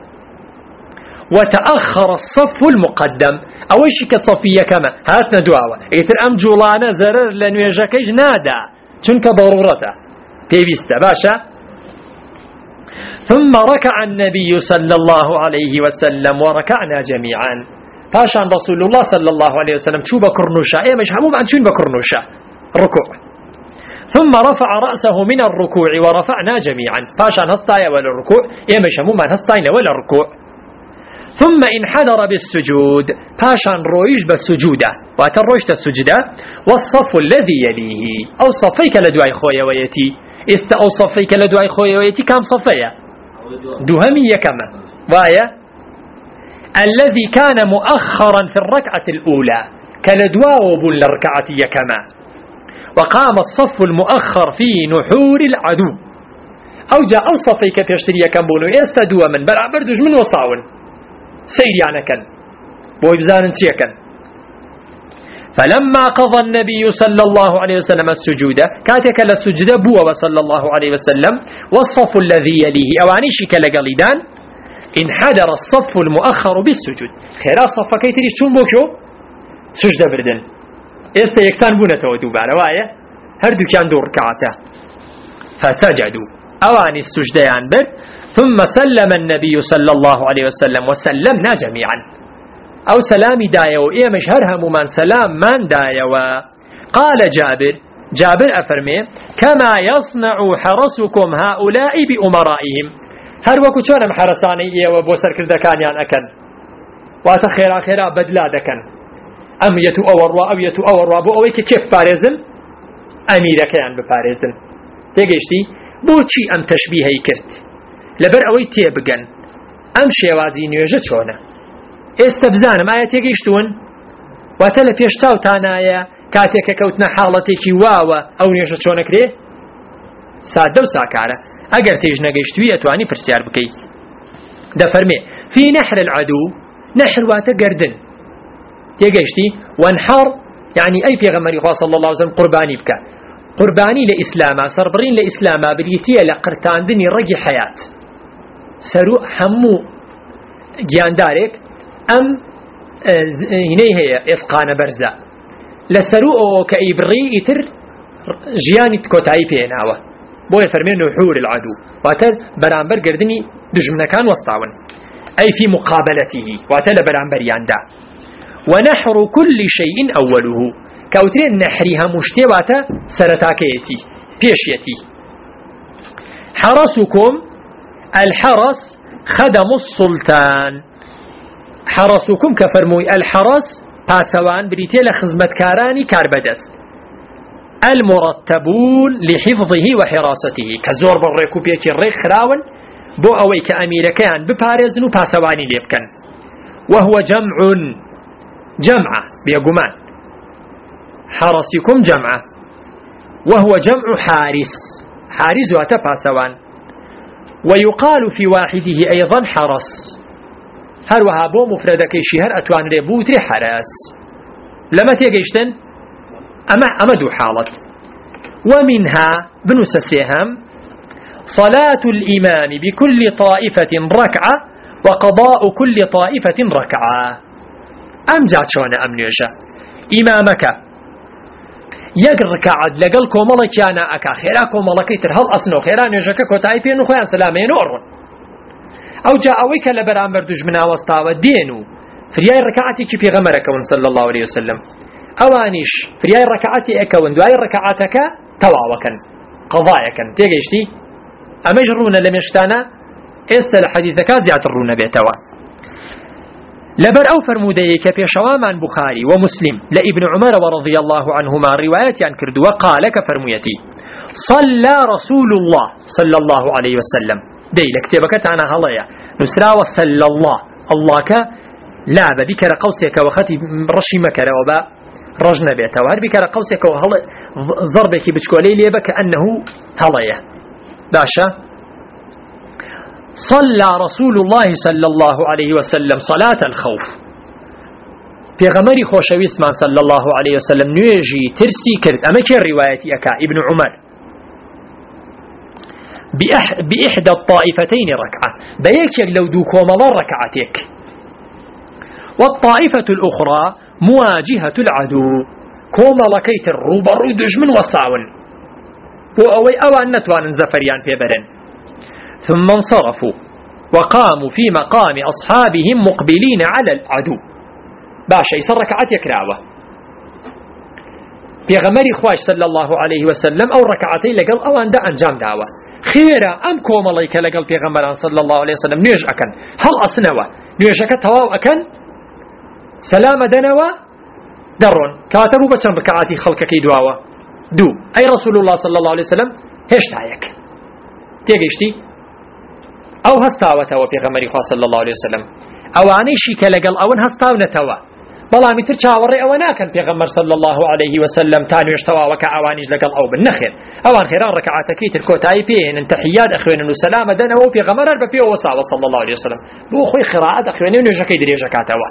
وتأخر الصف المقدم ئەوەیشی کە صفی یەکەمە هاتنە دواوە ئیتر ئەم جوڵانە زەرەر لە نوێژەکەیش نادا چونکە ضرورەتە پێویستە باشە. ثم ركع النبي صلى الله عليه وسلم وركعنا جميعا پاشان رسول الله صلى الله عليه وسلم شو بكرنوشا مش هموم عن شون بكرنوشا ركوع ثم رفع رأسه من الركوع ورفعنا جميعا پاشان هستايا ولا الركوع مش هموم عن هستاينا ولا الركوع ثم انحدر بالسجود پاشان رويش بالسجودة واترويش السجدة والصف الذي يليه او صفيك لدواي خويا ويتي او صفيك لدواي خويا ويتي كام صفيا دوهمية كما وايا الذي كان مؤخرا في الركعة الأولى كالدواء بالركعة كما وقام الصف المؤخر في نحور العدو أو جاء أوصفي كبيشتري كمبونو يستدوا من برابر دوج من وصاون سير يعني كان ويبزان تيكن. فلما قضى النبي صلى الله عليه وسلم السجود كاتك للسجود بوا صلى الله عليه وسلم والصف الذي يليه أوانيشي كالقليدان انحدر الصف المؤخر بالسجود خيرا صف كيتريش شون بوكو سجد بردن استا يكسان بونته ودوبانا وايا هردو كان دور ركعته فسجدوا أواني السجديان برد ثم سلم النبي صلى الله عليه وسلم وسلمنا جميعا أو سلامي دايو مش هرهم من سلام من دايو. قال جابر أفرمي كما يصنع حرسكم هؤلاء بأمرائهم هر وكو چونم حرساني وبوسر كردكان يان أكن واتخيرا بدلا دكن أم يتو أوروا بو أويك كيف باريزن أميرك يان بباريزن تيجيشتي بوچي أم تشبيهي كرت لبر أوي تيبقن أم شيوازي نيوجه چونه استبزانم آية تيجيشتون واتلا بيشتاو تانايا كاتيك كوتنا حالتيكي واوا أو نيوجه چونه كري سادة وساكارة اگر تيج نگيشتوي اتواني برسيار بكي ده فرمي في نحر العدو نحر واتا قردن تيجيشتي وانحر يعني أي في غمري صلى الله عليه وسلم قرباني بك قرباني لإسلاما سربرين لإسلاما بريتيا لقرتان دني رقي حياة سرو حمو جياندارك أم هني هي إسقان برزا لسرو كإبري إتر جياني تكوتاي بيناوه بوي فرمين نحور العدو واتر برامبر قردني دجمنا كان وسطاون أي في مقابلته واتر برامبر ياندا. ونحر كل شيء أوله كوترين نحرها مشتواتا سرتاكيتي بيشيتي. حرسكم الحرس خدم السلطان حرسكم كفرموي الحرس باسوان بريتيل خزمت كاراني كاربدست المرتبون لحفظه وحراسته كزور بالريكو بيكي الريخ خراون بو أوي كأميركيان ببارزن وباسواني ليبكن وهو جمع بيقومان حرسكم جمع وهو جمع حارس واتا باسوان ويقال في واحده أيضا حرس هروها بو مفردك شهر أتوان ريبوتري حراس لما تيجيشتن أما دو حالة. ومنها بنسسهم صلاة الإمام بكل طائفة ركعة وقضاء كل طائفة ركعة أم جات شوانا أم نيوشا إمامك يقرك عد لقل كومالك يانا أكا خيرا كومالك يتر هل أصنو خيرا نيوشا كوتاي بينو خوان سلامين ورون أو جاء أويك لبرامبر دجمنا وستاوى دينو فرياي ركعتي كي بيغمرك صلى الله عليه وسلم أوانيش فرياي ركعتي أكون دواي ركعتك تواوكا قضايكا تيجيشتي أما يجرون لم يشتانا إسا حديثك زيعترون بيتوا لبر أو فرموديك في شوامان بخاري ومسلم لابن عمر ورضي الله عنهما روايات عن كرد وقال كفرميتي صلى رسول الله صلى الله عليه وسلم دي لكتبك أنا هلايا نسرا وصلى الله ك لا بكر قوسك وختي رشي مكر وبا رجنا بيتوار بكر قوسك وهل ضربك بتشكولي لي بك أنه هلايا باشا صلى رسول الله صلى الله عليه وسلم صلاة الخوف في غمري خوشوي اسمان صلى الله عليه وسلم نيجي ترسي كرد أما كي روايتي أكا ابن عمر بإحدى الطائفتين ركعة بيكيك لو دوكوم الله ركعتك والطائفة الأخرى مواجهة العدو كوما لكيت الروبر دجمن وصاون وأوي أوان نتوان زفريان في برن ثم انصرفوا وقاموا في مقام أصحابهم مقبلين على العدو باشا يسر ركعت يكراوة في غمري خواش صلى الله عليه وسلم أو ركعتين لقل أوان دا أنجام داوة خيرا أم كوم الله لقل في غمران صلى الله عليه وسلم نيج أكن هل أصنوا نيج أكن تواو أكن سلام دنوا درون كاتبوا بچن ركعاتي خلق كيدواوة دو أي رسول الله صلى الله عليه وسلم هش تايك تيجيشتي أو هستاوة في غمري خواص صلى الله عليه وسلم أواني شيك لقل أون هستاونتوا بلا متر شاوري أونا كان في غمر صلى الله عليه وسلم تاني يشتوا وكا أوانيج لقل أو بالنخير أوان خيران ركعاتكي تركوتاي فين انتحيات أخوين وسلام دنا وفي غمر بفيه وصاوة صلى الله عليه وسلم بو خوي خراعات أخوين ونجاكي دريجاكاتوا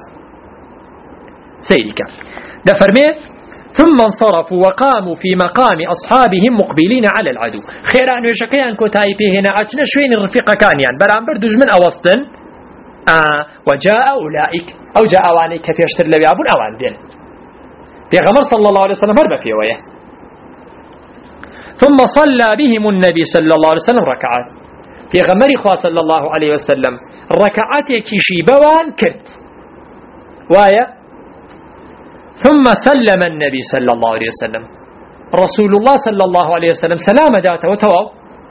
سيدك دفرمي ثم انصرفوا وقاموا في مقام أصحابهم مقبلين على العدو خيرا نجاكيان كوتاي فيه هنا أجنا شوين الرفيق كانيان برامبر دجمن أوسطن وجاء أولئك أو جاء أوانيك كيف يشتر لبي أبون أوان دين في غمر صلى الله عليه وسلم هرب فيه ويه ثم صلى بهم النبي صلى الله عليه وسلم ركعات في غمر إخوة صلى الله عليه وسلم ركعات يكيشي بوان كرت وايا ثم سلم النبي صلى الله عليه وسلم رسول الله صلى الله عليه وسلم سلام ذاته وتواو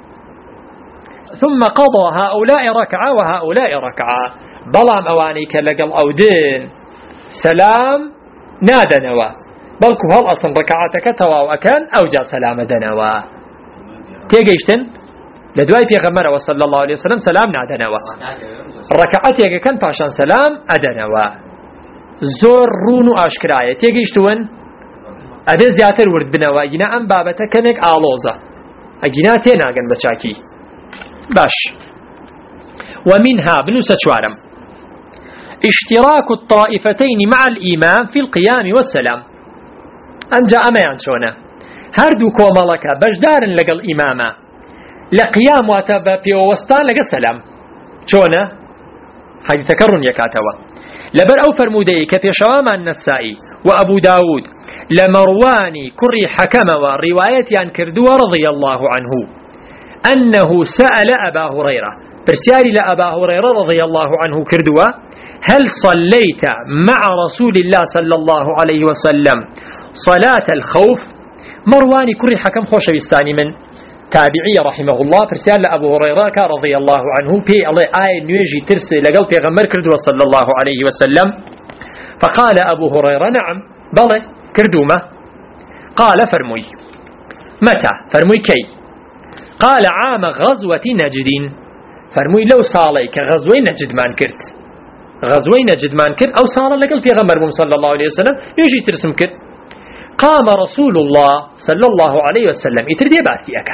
ثم قضى هؤلاء ركعة وهؤلاء ركعة بلام أوانيك لقل أودين سلام نادنوا بلكو هل أصلا ركعتك تواو أكان أو جاء سلام دنوا تيجيشتن لدواي في غمرة وصلى الله عليه وسلم سلام نادنوا ركعتك كان باشان سلام أدنوا زور رونو أشكراية تيجيشتون أبي زياتر ورد بنوا أجنا أم بابتك كنك آلوزة أجنا تيناغن بشاكي باش ومنها بنوسة شوارم اشتراك الطائفتين مع الإمام في القيام والسلام أنجا أميان شونا هردو كومالك بجدار لقى الإمامة لقيام واتبا في وستان لقى السلام شونا هذه تكرر يكاتوا لبر أو فرمودي كفي شواما النسائي وأبو داود لمرواني كري حكم ورواية عن كردوا رضي الله عنه أنه سأل أبا هريرة برسالي لأبا هريرة رضي الله عنه كردوا هل صليت مع رسول الله صلى الله عليه وسلم صلاة الخوف مرواني كري حكم خوش بستاني من تابعي رحمه الله برسال لأبو هريرة رضي الله عنه بي الله آية نيجي ترسي لقل في غمر كردوا صلى الله عليه وسلم فقال أبو هريرة نعم بل كردومة قال فرمي متى فرمي كي قال عام غزوة نجد فرمي لو صاليك غزوة نجد ما انكرت غزوة نجد ما انكرت أو صال لقل في غمر صلى الله عليه وسلم يجي ترسم كرت قام رسول الله صلى الله عليه وسلم يتردي باسيك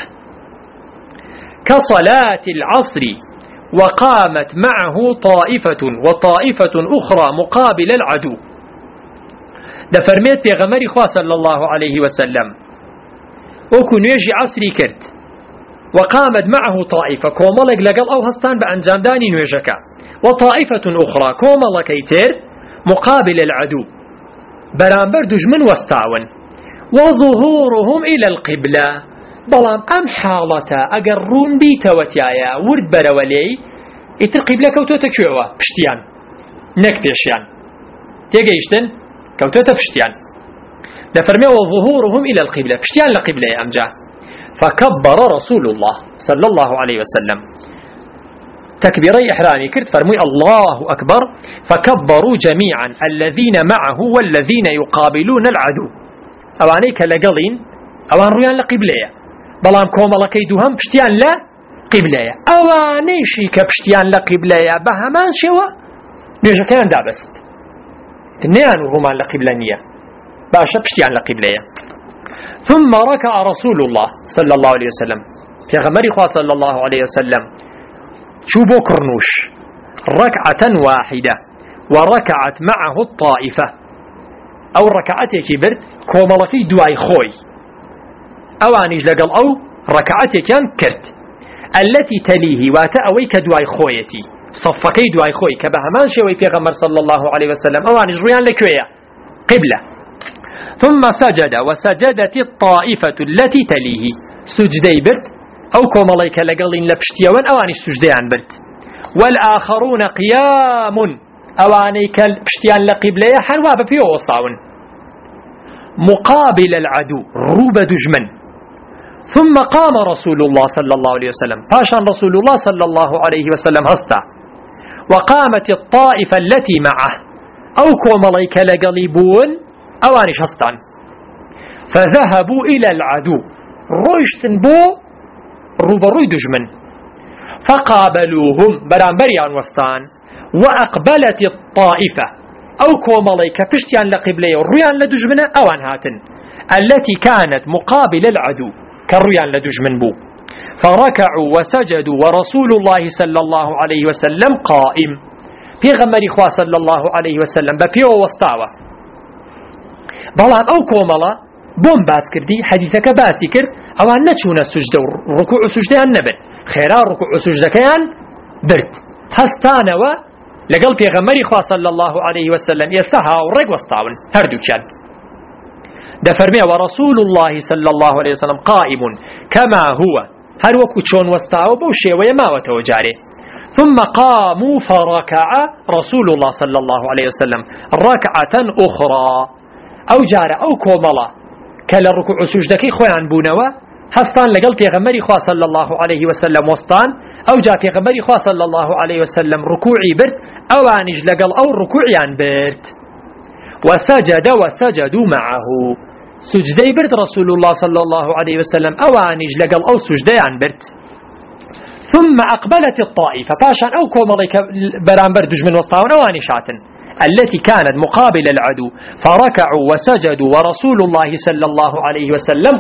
كصلاة العصر وقامت معه طائفة وطائفة أخرى مقابل العدو ده فرميت في غمر صلى الله عليه وسلم وكن يجي عصري كرت وقامت معه طائفة كومالك لقل أو هستان بأنجام داني نوجكا وطائفة أخرى كومالك يتر مقابل العدو برامبر دجمن وستاون وظهورهم إلى القبلة بلام أم حالتا أقرون بيتوتيايا ورد برولي ئیتر قیبلە کەوتۆتە کوێوە پشتیان نەک پێشیان تێگەیشتن کەوتۆتە پشتیان دەفەرمێەوە ظهورهم إلى القبلة پشتیان لە قیبلەیە ئەمجا فكبر رسول الله صلى الله عليه وسلم تكبيري إحرامي كرت فرمي الله أكبر فكبروا جميعا الذين معه والذين يقابلون العدو أوانيك لقلين أوان رويان لقبلية بلام كومالا كيدوهم بشتيان لا قبلية أوانيشي كبشتيان لقبلية بهمان شوا نيجا كان دابست تنيان الرومان لقبلانية باشا بشتيان لقبلية ثم ركع رسول الله صلى الله عليه وسلم في غمر صلى الله عليه وسلم شوبو كرنوش ركعة واحدة وركعت معه الطائفة أو ركعتي كبرت كومالكي دواي خوي أوانيج لقل أو ركعتي كان كرت التي تليه واتأوي كدواي خويتي صفكي دواي خوي كبهمان شوي في غمر صلى الله عليه وسلم أوانيج ريان لكوية قبلة ثم سجد وسجدت الطائفة التي تليه سجدي برت أو كوماليك لقلين لبشتيوان أواني سجديان برت والآخرون قيام أواني كالبشتيان لقبلية حنواب فيه وصاون مقابل العدو روب دجمن ثم قام رسول الله صلى الله عليه وسلم باشا رسول الله صلى الله عليه وسلم هستا وقامت الطائفة التي معه أو كوماليك لقليبون أواني هستان فذهبوا إلى العدو روشتن بو روبروي دجمن فقابلوهم برانبريان وستان وأقبلت الطائفة أو كوماليك بشتيان لقبلية والريان لدجمن أوان هاتن التي كانت مقابل العدو كالريان لدجمن بو فركعوا وسجدوا ورسول الله صلى الله عليه وسلم قائم في غمر إخوة صلى الله عليه وسلم ببيو وستاوة بلان أو كومالا بوم باس كردي حديثك باسي كرد أوان نچون السجدة ركوع سجدة النبن خيرا ركوع سجدة كيان برد هستانوا لقل بيغمري خواه صلى الله عليه وسلم يستها ورق وستاون هردو كان دفرمي ورسول الله صلى الله عليه وسلم قائم كما هو هر وكو چون وستاو بوشي ويما وتوجاره ثم قاموا فركع رسول الله صلى الله عليه وسلم ركعة أخرى أو جارة أو كوملا كلا ركوع سجدكي خوان بونوا هستان لقل پیغمبری خواه صلى الله عليه وسلم وستان أو جا پیغمبری خواه صلى الله عليه وسلم ركوعي برد أوانج لقل أو ركوعيان برد وسجد وسجدوا معه سجدي برد رسول الله صلى الله عليه وسلم أوانج لقل أو سجديان برد ثم أقبلت الطائفة باشان أو كومليك برانبر دجمن وسطاون أواني شاتن التي كانت مقابل العدو فركعوا وسجدوا ورسول الله صلى الله عليه وسلم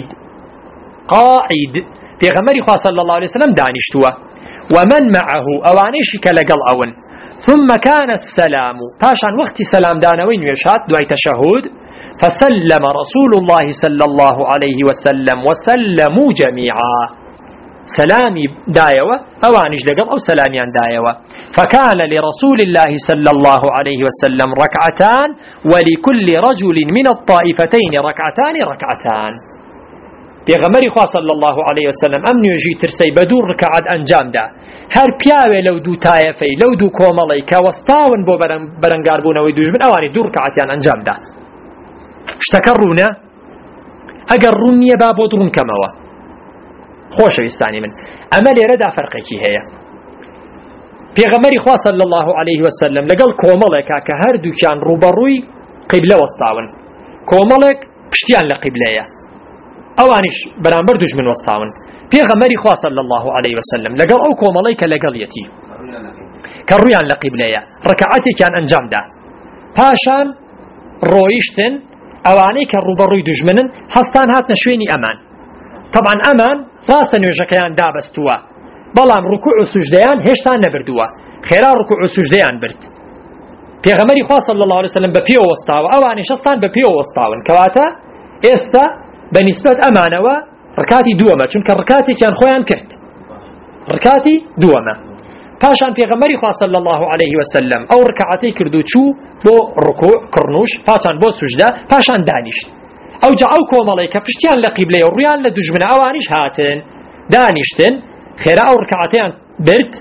قائد في غمر خواه صلى الله عليه وسلم دانشتوا ومن معه أوانيشك لقل أون ثم كان السلام باشان وقت سلام دانوين يشات دعي تشهد فسلم رسول الله صلى الله عليه وسلم وسلموا جميعا سلامي دايوة أوانج لقل أو سلاميان دايوة فكان لرسول الله صلى الله عليه وسلم ركعتان ولكل رجل من الطائفتين ركعتان پیغمبری خواه صلى الله عليه وسلم امن يجي ترسي بدور ركعت انجام دا هر پیاوه لو دو طائفه لو دو کوملی که وستاون بو برنگار بونوی دوجمن اوانی دو ركعتيان انجام دا اشتكرونا اگر رونية بابو درون كموا خوش ويستاني من اما ليردا فرقكي هيا پیغمبری خواه صلى الله عليه وسلم لقل کوملك که هر دو كان روبروي قبله وستاون کوملك پشتيان لقبليه اوانش برانبر دجمن وستاون پیغمبری خواه صلى الله عليه وسلم لقل او کومليك لقل يتي كرويان لقبليه ركعتي كان انجام ده پاشان رويشتن اواني كروبروي دجمنن هستان هات نشويني امان طبعا امان راستن وجكيان دابستوا بلام ركوع سجديان هشتان نبردوا خيرا ركوع سجديان برد پیغمبری خواه صلى الله عليه وسلم بپیو وستاو اواني شستان بپیو وستاون كواتا استا بنسبة امانه و ركاتي دوما چونك ركاتي كان خوان كرت ركاتي دوما پاشان پیغمبری خواه صلى الله عليه وسلم او ركعتي كردو چو بو ركوع كرنوش پاشان بو سجده پاشان دانشت او جاءو كومليك پشتيان لقبليه وريان لدجمن اوانيش هاتن دانشتن خيرا او ركعتين برد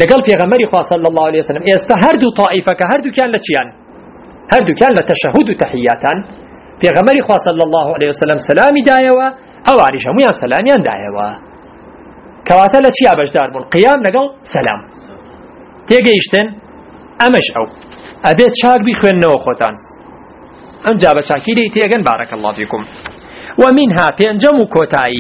لقال في غمري خوا صلى الله عليه وسلم هردو طائفة هردو كان لتشيان هردو كان لتشهد تحياتان في غمري خوا صلى الله عليه وسلم سلامي دايوا أو عريشة ميان سلاميان دايوا كواتا لتشيا بجدار بون قيام لقال سلام تيجيشتن أمش أو أبيت شاك بخوين نو خوتان أم جابت شاكي دي تيجن بارك الله فيكم ومنها بينجم كوتاي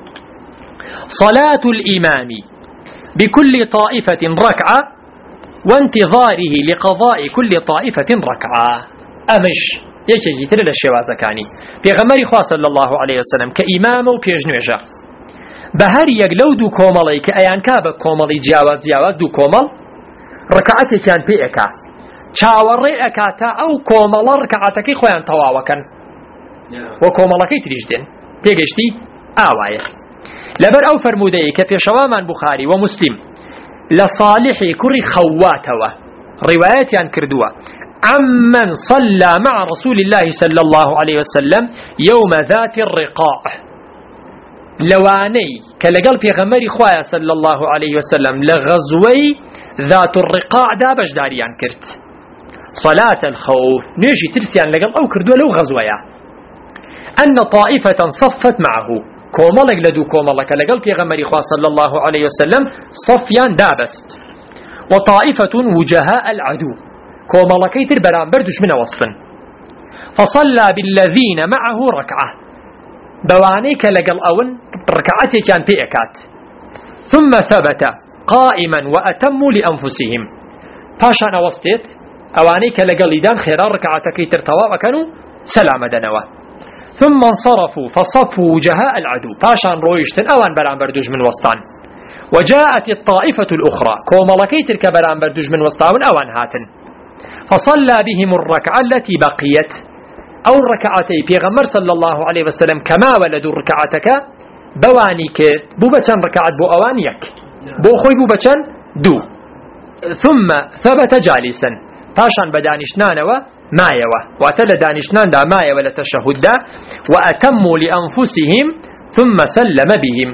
صلاة الإمام بكل طائفة ركعة وانتظاره لقضاء كل طائفة ركعة أمش يكي ترى الشوازة كاني بيغمري خوا صلى الله عليه وسلم كإمام وبيجنوجة بهر يقلو دو كومالي كأيان كابك كومالي جاوز دو كومال ركعتي كان بيئكا چاوەڕێ ئەکاتە ئەو کۆمەڵە ڕکعاتەکەی خۆیان تەواوەکەن وە کۆمەڵەکەی تریش دێن تێگەشتی ئاوایە لەبەر ئەو فەرموودەیە کە پێشەوامان بوخاری و مسلم لە صالحی کوڕی خەواتەوە ڕیوایەتیان کردووە عمن صلى مع رسول الله صلى الله عليه وسلم يوم ذات الرقاع لواني كلقل بيغمري خوايا صلى الله عليه وسلم لغزوي ذات الرقاع دا بجداريان كرت صلاة الخوف نيجي ترسيان لقل أو كردوا لو غزويا أن طائفة صفت معه كومالك لدو كومالك لقل بيغمري خوا صلى الله عليه وسلم صفيان دابست وطائفة وجهاء العدو كومالكي تربران بردش من وصفن فصلى بالذين معه ركعة بوانيك لقل أول ركعتي كان بيئكات ثم ثبت قائما وأتموا لأنفسهم باشان وسطيت أوانيك لقل إدان خيران ركعتكي ترتوا وكانوا سلام دنوا ثم انصرفوا فصفوا وجهاء العدو باشان رويشتن أوان بران بردوج من وسطان وجاءت الطائفة الأخرى كومالكي ترك بران بردوج من وسطان أوان هاتن فصلى بهم الركعة التي بقيت أو الركعتي بيغمر صلى الله عليه وسلم كما ولدوا ركعتك بوانيك بوبتان ركعت بو أوانيك بو خوي بوبتان دو ثم ثبت جالسا باشان بدانشنان مايوة واتل دانشنان دا مايوة لتشهد دا وأتموا لأنفسهم ثم سلم بهم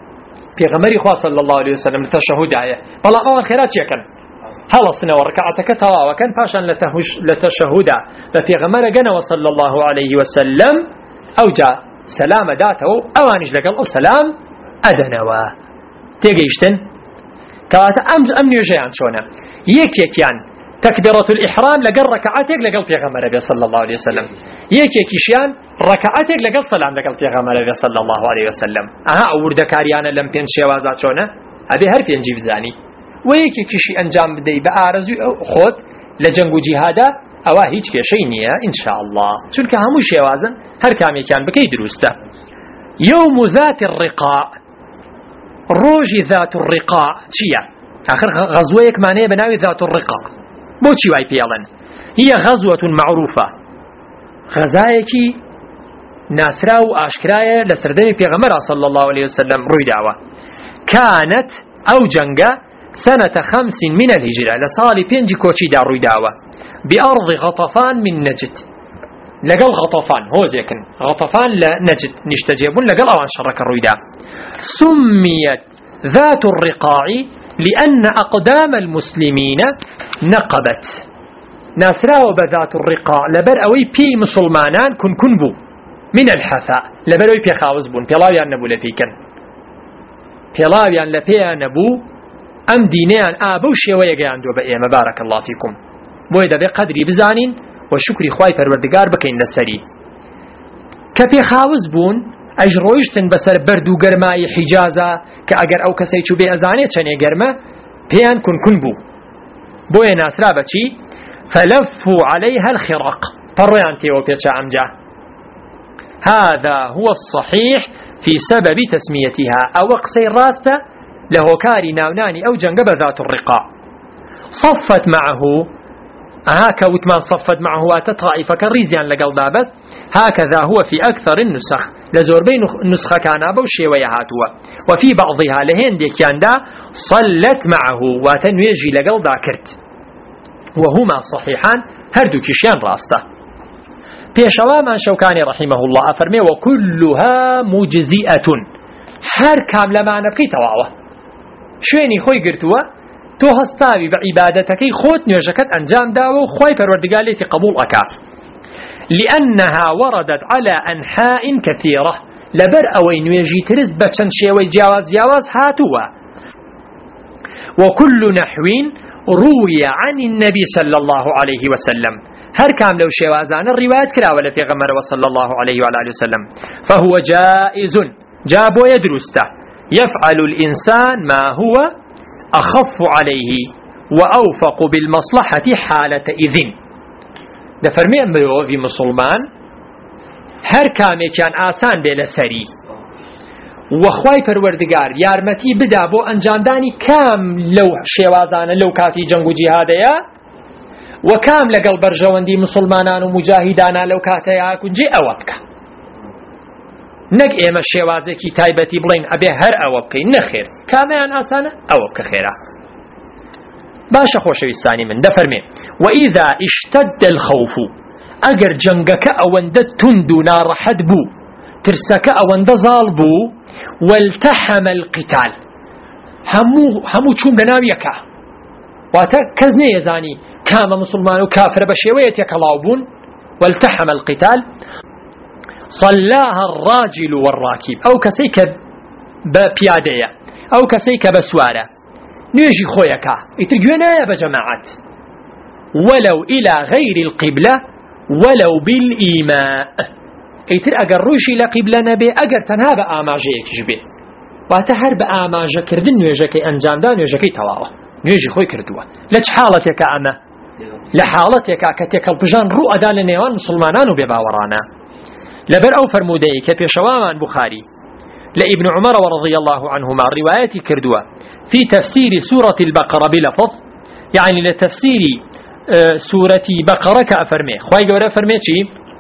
بيغمر خواه صلى الله عليه وسلم لتشهد آية والله أوان خيرات يكن هلا سنة وركعتك توا وكان باشان لتشهد لبيغمر جنة صلى الله عليه وسلم أو جاء سلام داته أوانج لقل سلام أدنوا تيجيشتن كانت أمن يجيان شونا يكيان تكبيرة الإحرام لقل ركعتك لقل بيغمر صلى الله عليه وسلم يكيشيان ركعتك لقل سلام لقل بيغمر صلى الله عليه وسلم أورد كاريانا لم بين شوازات شونا أبي هرفين جيب زاني ويكي كشي أنجام بدي بأعرزو خود لجنگو جهادا أوا هيج كشينية إن شاء الله چونك همو شوازن هر كامي كان بكي دروسته يوم ذات الرقاع روج ذات الرقاع چيا آخر غزويك معناه بناوي ذات الرقاع بو چي واي بيالن هي غزوة معروفة غزايكي ناسرا وآشكرايا لسردمي بيغمرا صلى الله عليه وسلم روي دعوة كانت أو جنگا سنة 5 من الهجرة لصالي بينجي كوشي دار روي دعوة بأرض غطفان من نجد لقل غطفان هو زيكن غطفان لنجد نشتجيبون لقل أوان شرك الروي دعوة سميت ذات الرقاع لأن أقدام المسلمين نقبت ناسراو بذات الرقاع لبر أوي بي مسلمانان كن بو من الحفاء لبر أوي بي خاوز بون بيلاويان نبو لبيكن بيلاويان لبيان نبو أم دينيان آبوشي ويقيان دو بأيما بارك الله فيكم بويدا بقدري بزانين وشكري خواي پروردگار بكين لسري كبي خاوز بون أجرويشتن بسر بردو گرماي حجازة كأجر أو كسيچو بي أزاني چنه گرمه بيان كن بو بويا ناسرا بچي فلفوا عليها الخرق طريان تيو بيچا عمجا هذا هو الصحيح في سبب تسميتها أو قصي راسته له كاري ناوناني أو جنب ذات الرقاع صفت معه هكا وتمان صفت معه واتطائفة كالريزيان لقل دابس هكذا هو في أكثر النسخ لزور بين نسخة كان أبو شيوية هاتوا وفي بعضها لهين دي كان دا صلت معه واتنويجي لقل داكرت وهما صحيحان هردو كشيان راسته بيشوا من شوكاني رحمه الله أفرمي وكلها مجزئة هر كامل ما نبقي تواوه شويني خوي قرتوا تۆ هەستاوی بە عیبادەتەکەی خۆت نوێژەکەت ئەنجام داوە و خوای پەروەردگار لێتی قبول ئەکا لأنها وردت على أنحاء كثيرة لبر أوي نويجي ترز بچن شيوي جواز هاتوا وكل نحو روي عن النبي صلى الله عليه وسلم هر كام لو شوازان الروايات كلا ولا في غمر صلى الله عليه وعلى آله وسلم فهو جائز جاب ويدرسته يفعل الإنسان ما هو أخف عليه وأوفق بالمصلحة حالة إذن ده فرمي أمرو في مسلمان هر كامي كان آسان بلا سري وخواي پروردگار يارمتي بدا بو انجامداني كام لو شوازان لو كاتي جنگو جهاديا وكام لقل برجواندي مسلمانان ومجاهدان لو كاتيا كنجي أوابك نق إيما الشوازكي تايبتي بلين أبي هر أوابك نخير كامان آسانة أوابك خيرا باشا خوشوي الثاني من دفرمي وإذا اشتد الخوف أجر جنگك أوند تندو نار حد بو ترسك أوند زال بو والتحم القتال همو چون لناويكا واتا كزني يزاني كام مسلمان وكافر بشيوية يكلاوبون والتحم القتال صلاها الراجل والراكب أو كسيك ببيادية أو كسيك بسوارة نيجي خويكا يترجونا يا بجماعات ولو إلى غير القبلة ولو بالإيماء يتر أجر روشي لقبلة نبي أجر تنها بآماجة يكجبه واتهر بآماجة كردن نيجي أنجام دا نيجي تواوا نيجي خوي كردوا لج حالتك أما لحالتك كتك البجان رؤى دال نيوان مسلمانان وبباورانا لبر أو فرمودي كبيشوامان بخاري لابن عمر ورضي الله عنهما رواياتي كردوا في تفسير سورة البقرة بلفظ يعني لتفسير سورة بقرة كأفرمي خواهي قولة فرمي چي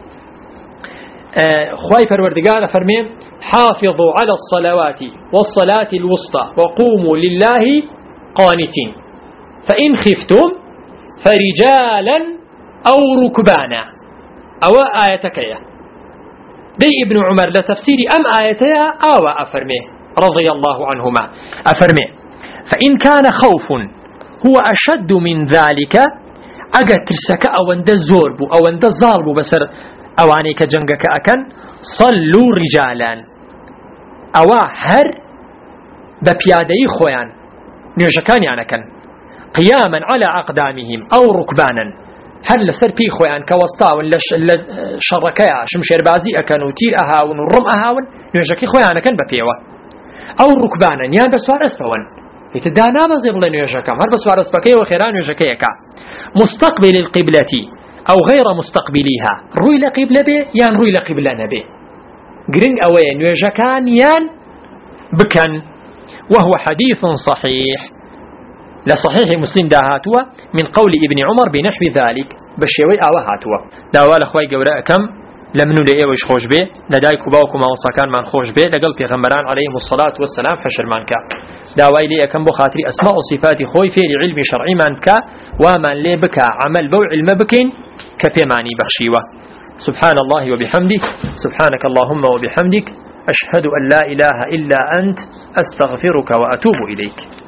خواهي پروردگار فرمي حافظوا على الصلوات والصلاة الوسطى وقوموا لله قانتين فإن خفتم فرجالا أو ركبانا أو آيتكيا دي ابن عمر لتفسير أم آيتها أو أفرمي رضي الله عنهما أفرمي فإن كان خوف هو أشد من ذلك أجا ترسك أو أند زوربو أو أند ظالبو بسر أواني كجنگك أكن صلوا رجالا أو هر ببيادي خويان نيوشكان يعني كان قياما على أقدامهم أو ركبانا هل لسر بي خويان كوسطاون لشركيا شمشير بازي أكن وتير أهاون ورم أهاون نيوشكي خويان كان ببيوة أو ركبانا يعني بسوار أسفوان يتدانا بزيبلا نيوشكام هر بسوار أسفكي وخيران نيوشكيكا مستقبل القبلة أو غير مستقبليها روي لقبلة بي يان روي لقبلة نبي قرن أوين نيوشكان يان بكن وهو حديث صحيح لصحيح مسلم داهاتوا من قول ابن عمر بنحو ذلك بشيوي آوهاتوا داوال أخوي قوراء كم لمنو لأيوش خوش به ندايكو باوكو ما وصاكان من خوش به لقل في غمران عليهم الصلاة والسلام حشر مانكا داوالي لي أكم بخاطري أسماء وصفات خوي في علم شرعي مانكا ومن لي بكا عمل بو علم بكين كبيماني بخشيوة سبحان الله وبحمده سبحانك اللهم وبحمدك أشهد أن لا إله إلا أنت أستغفرك وأتوب إليك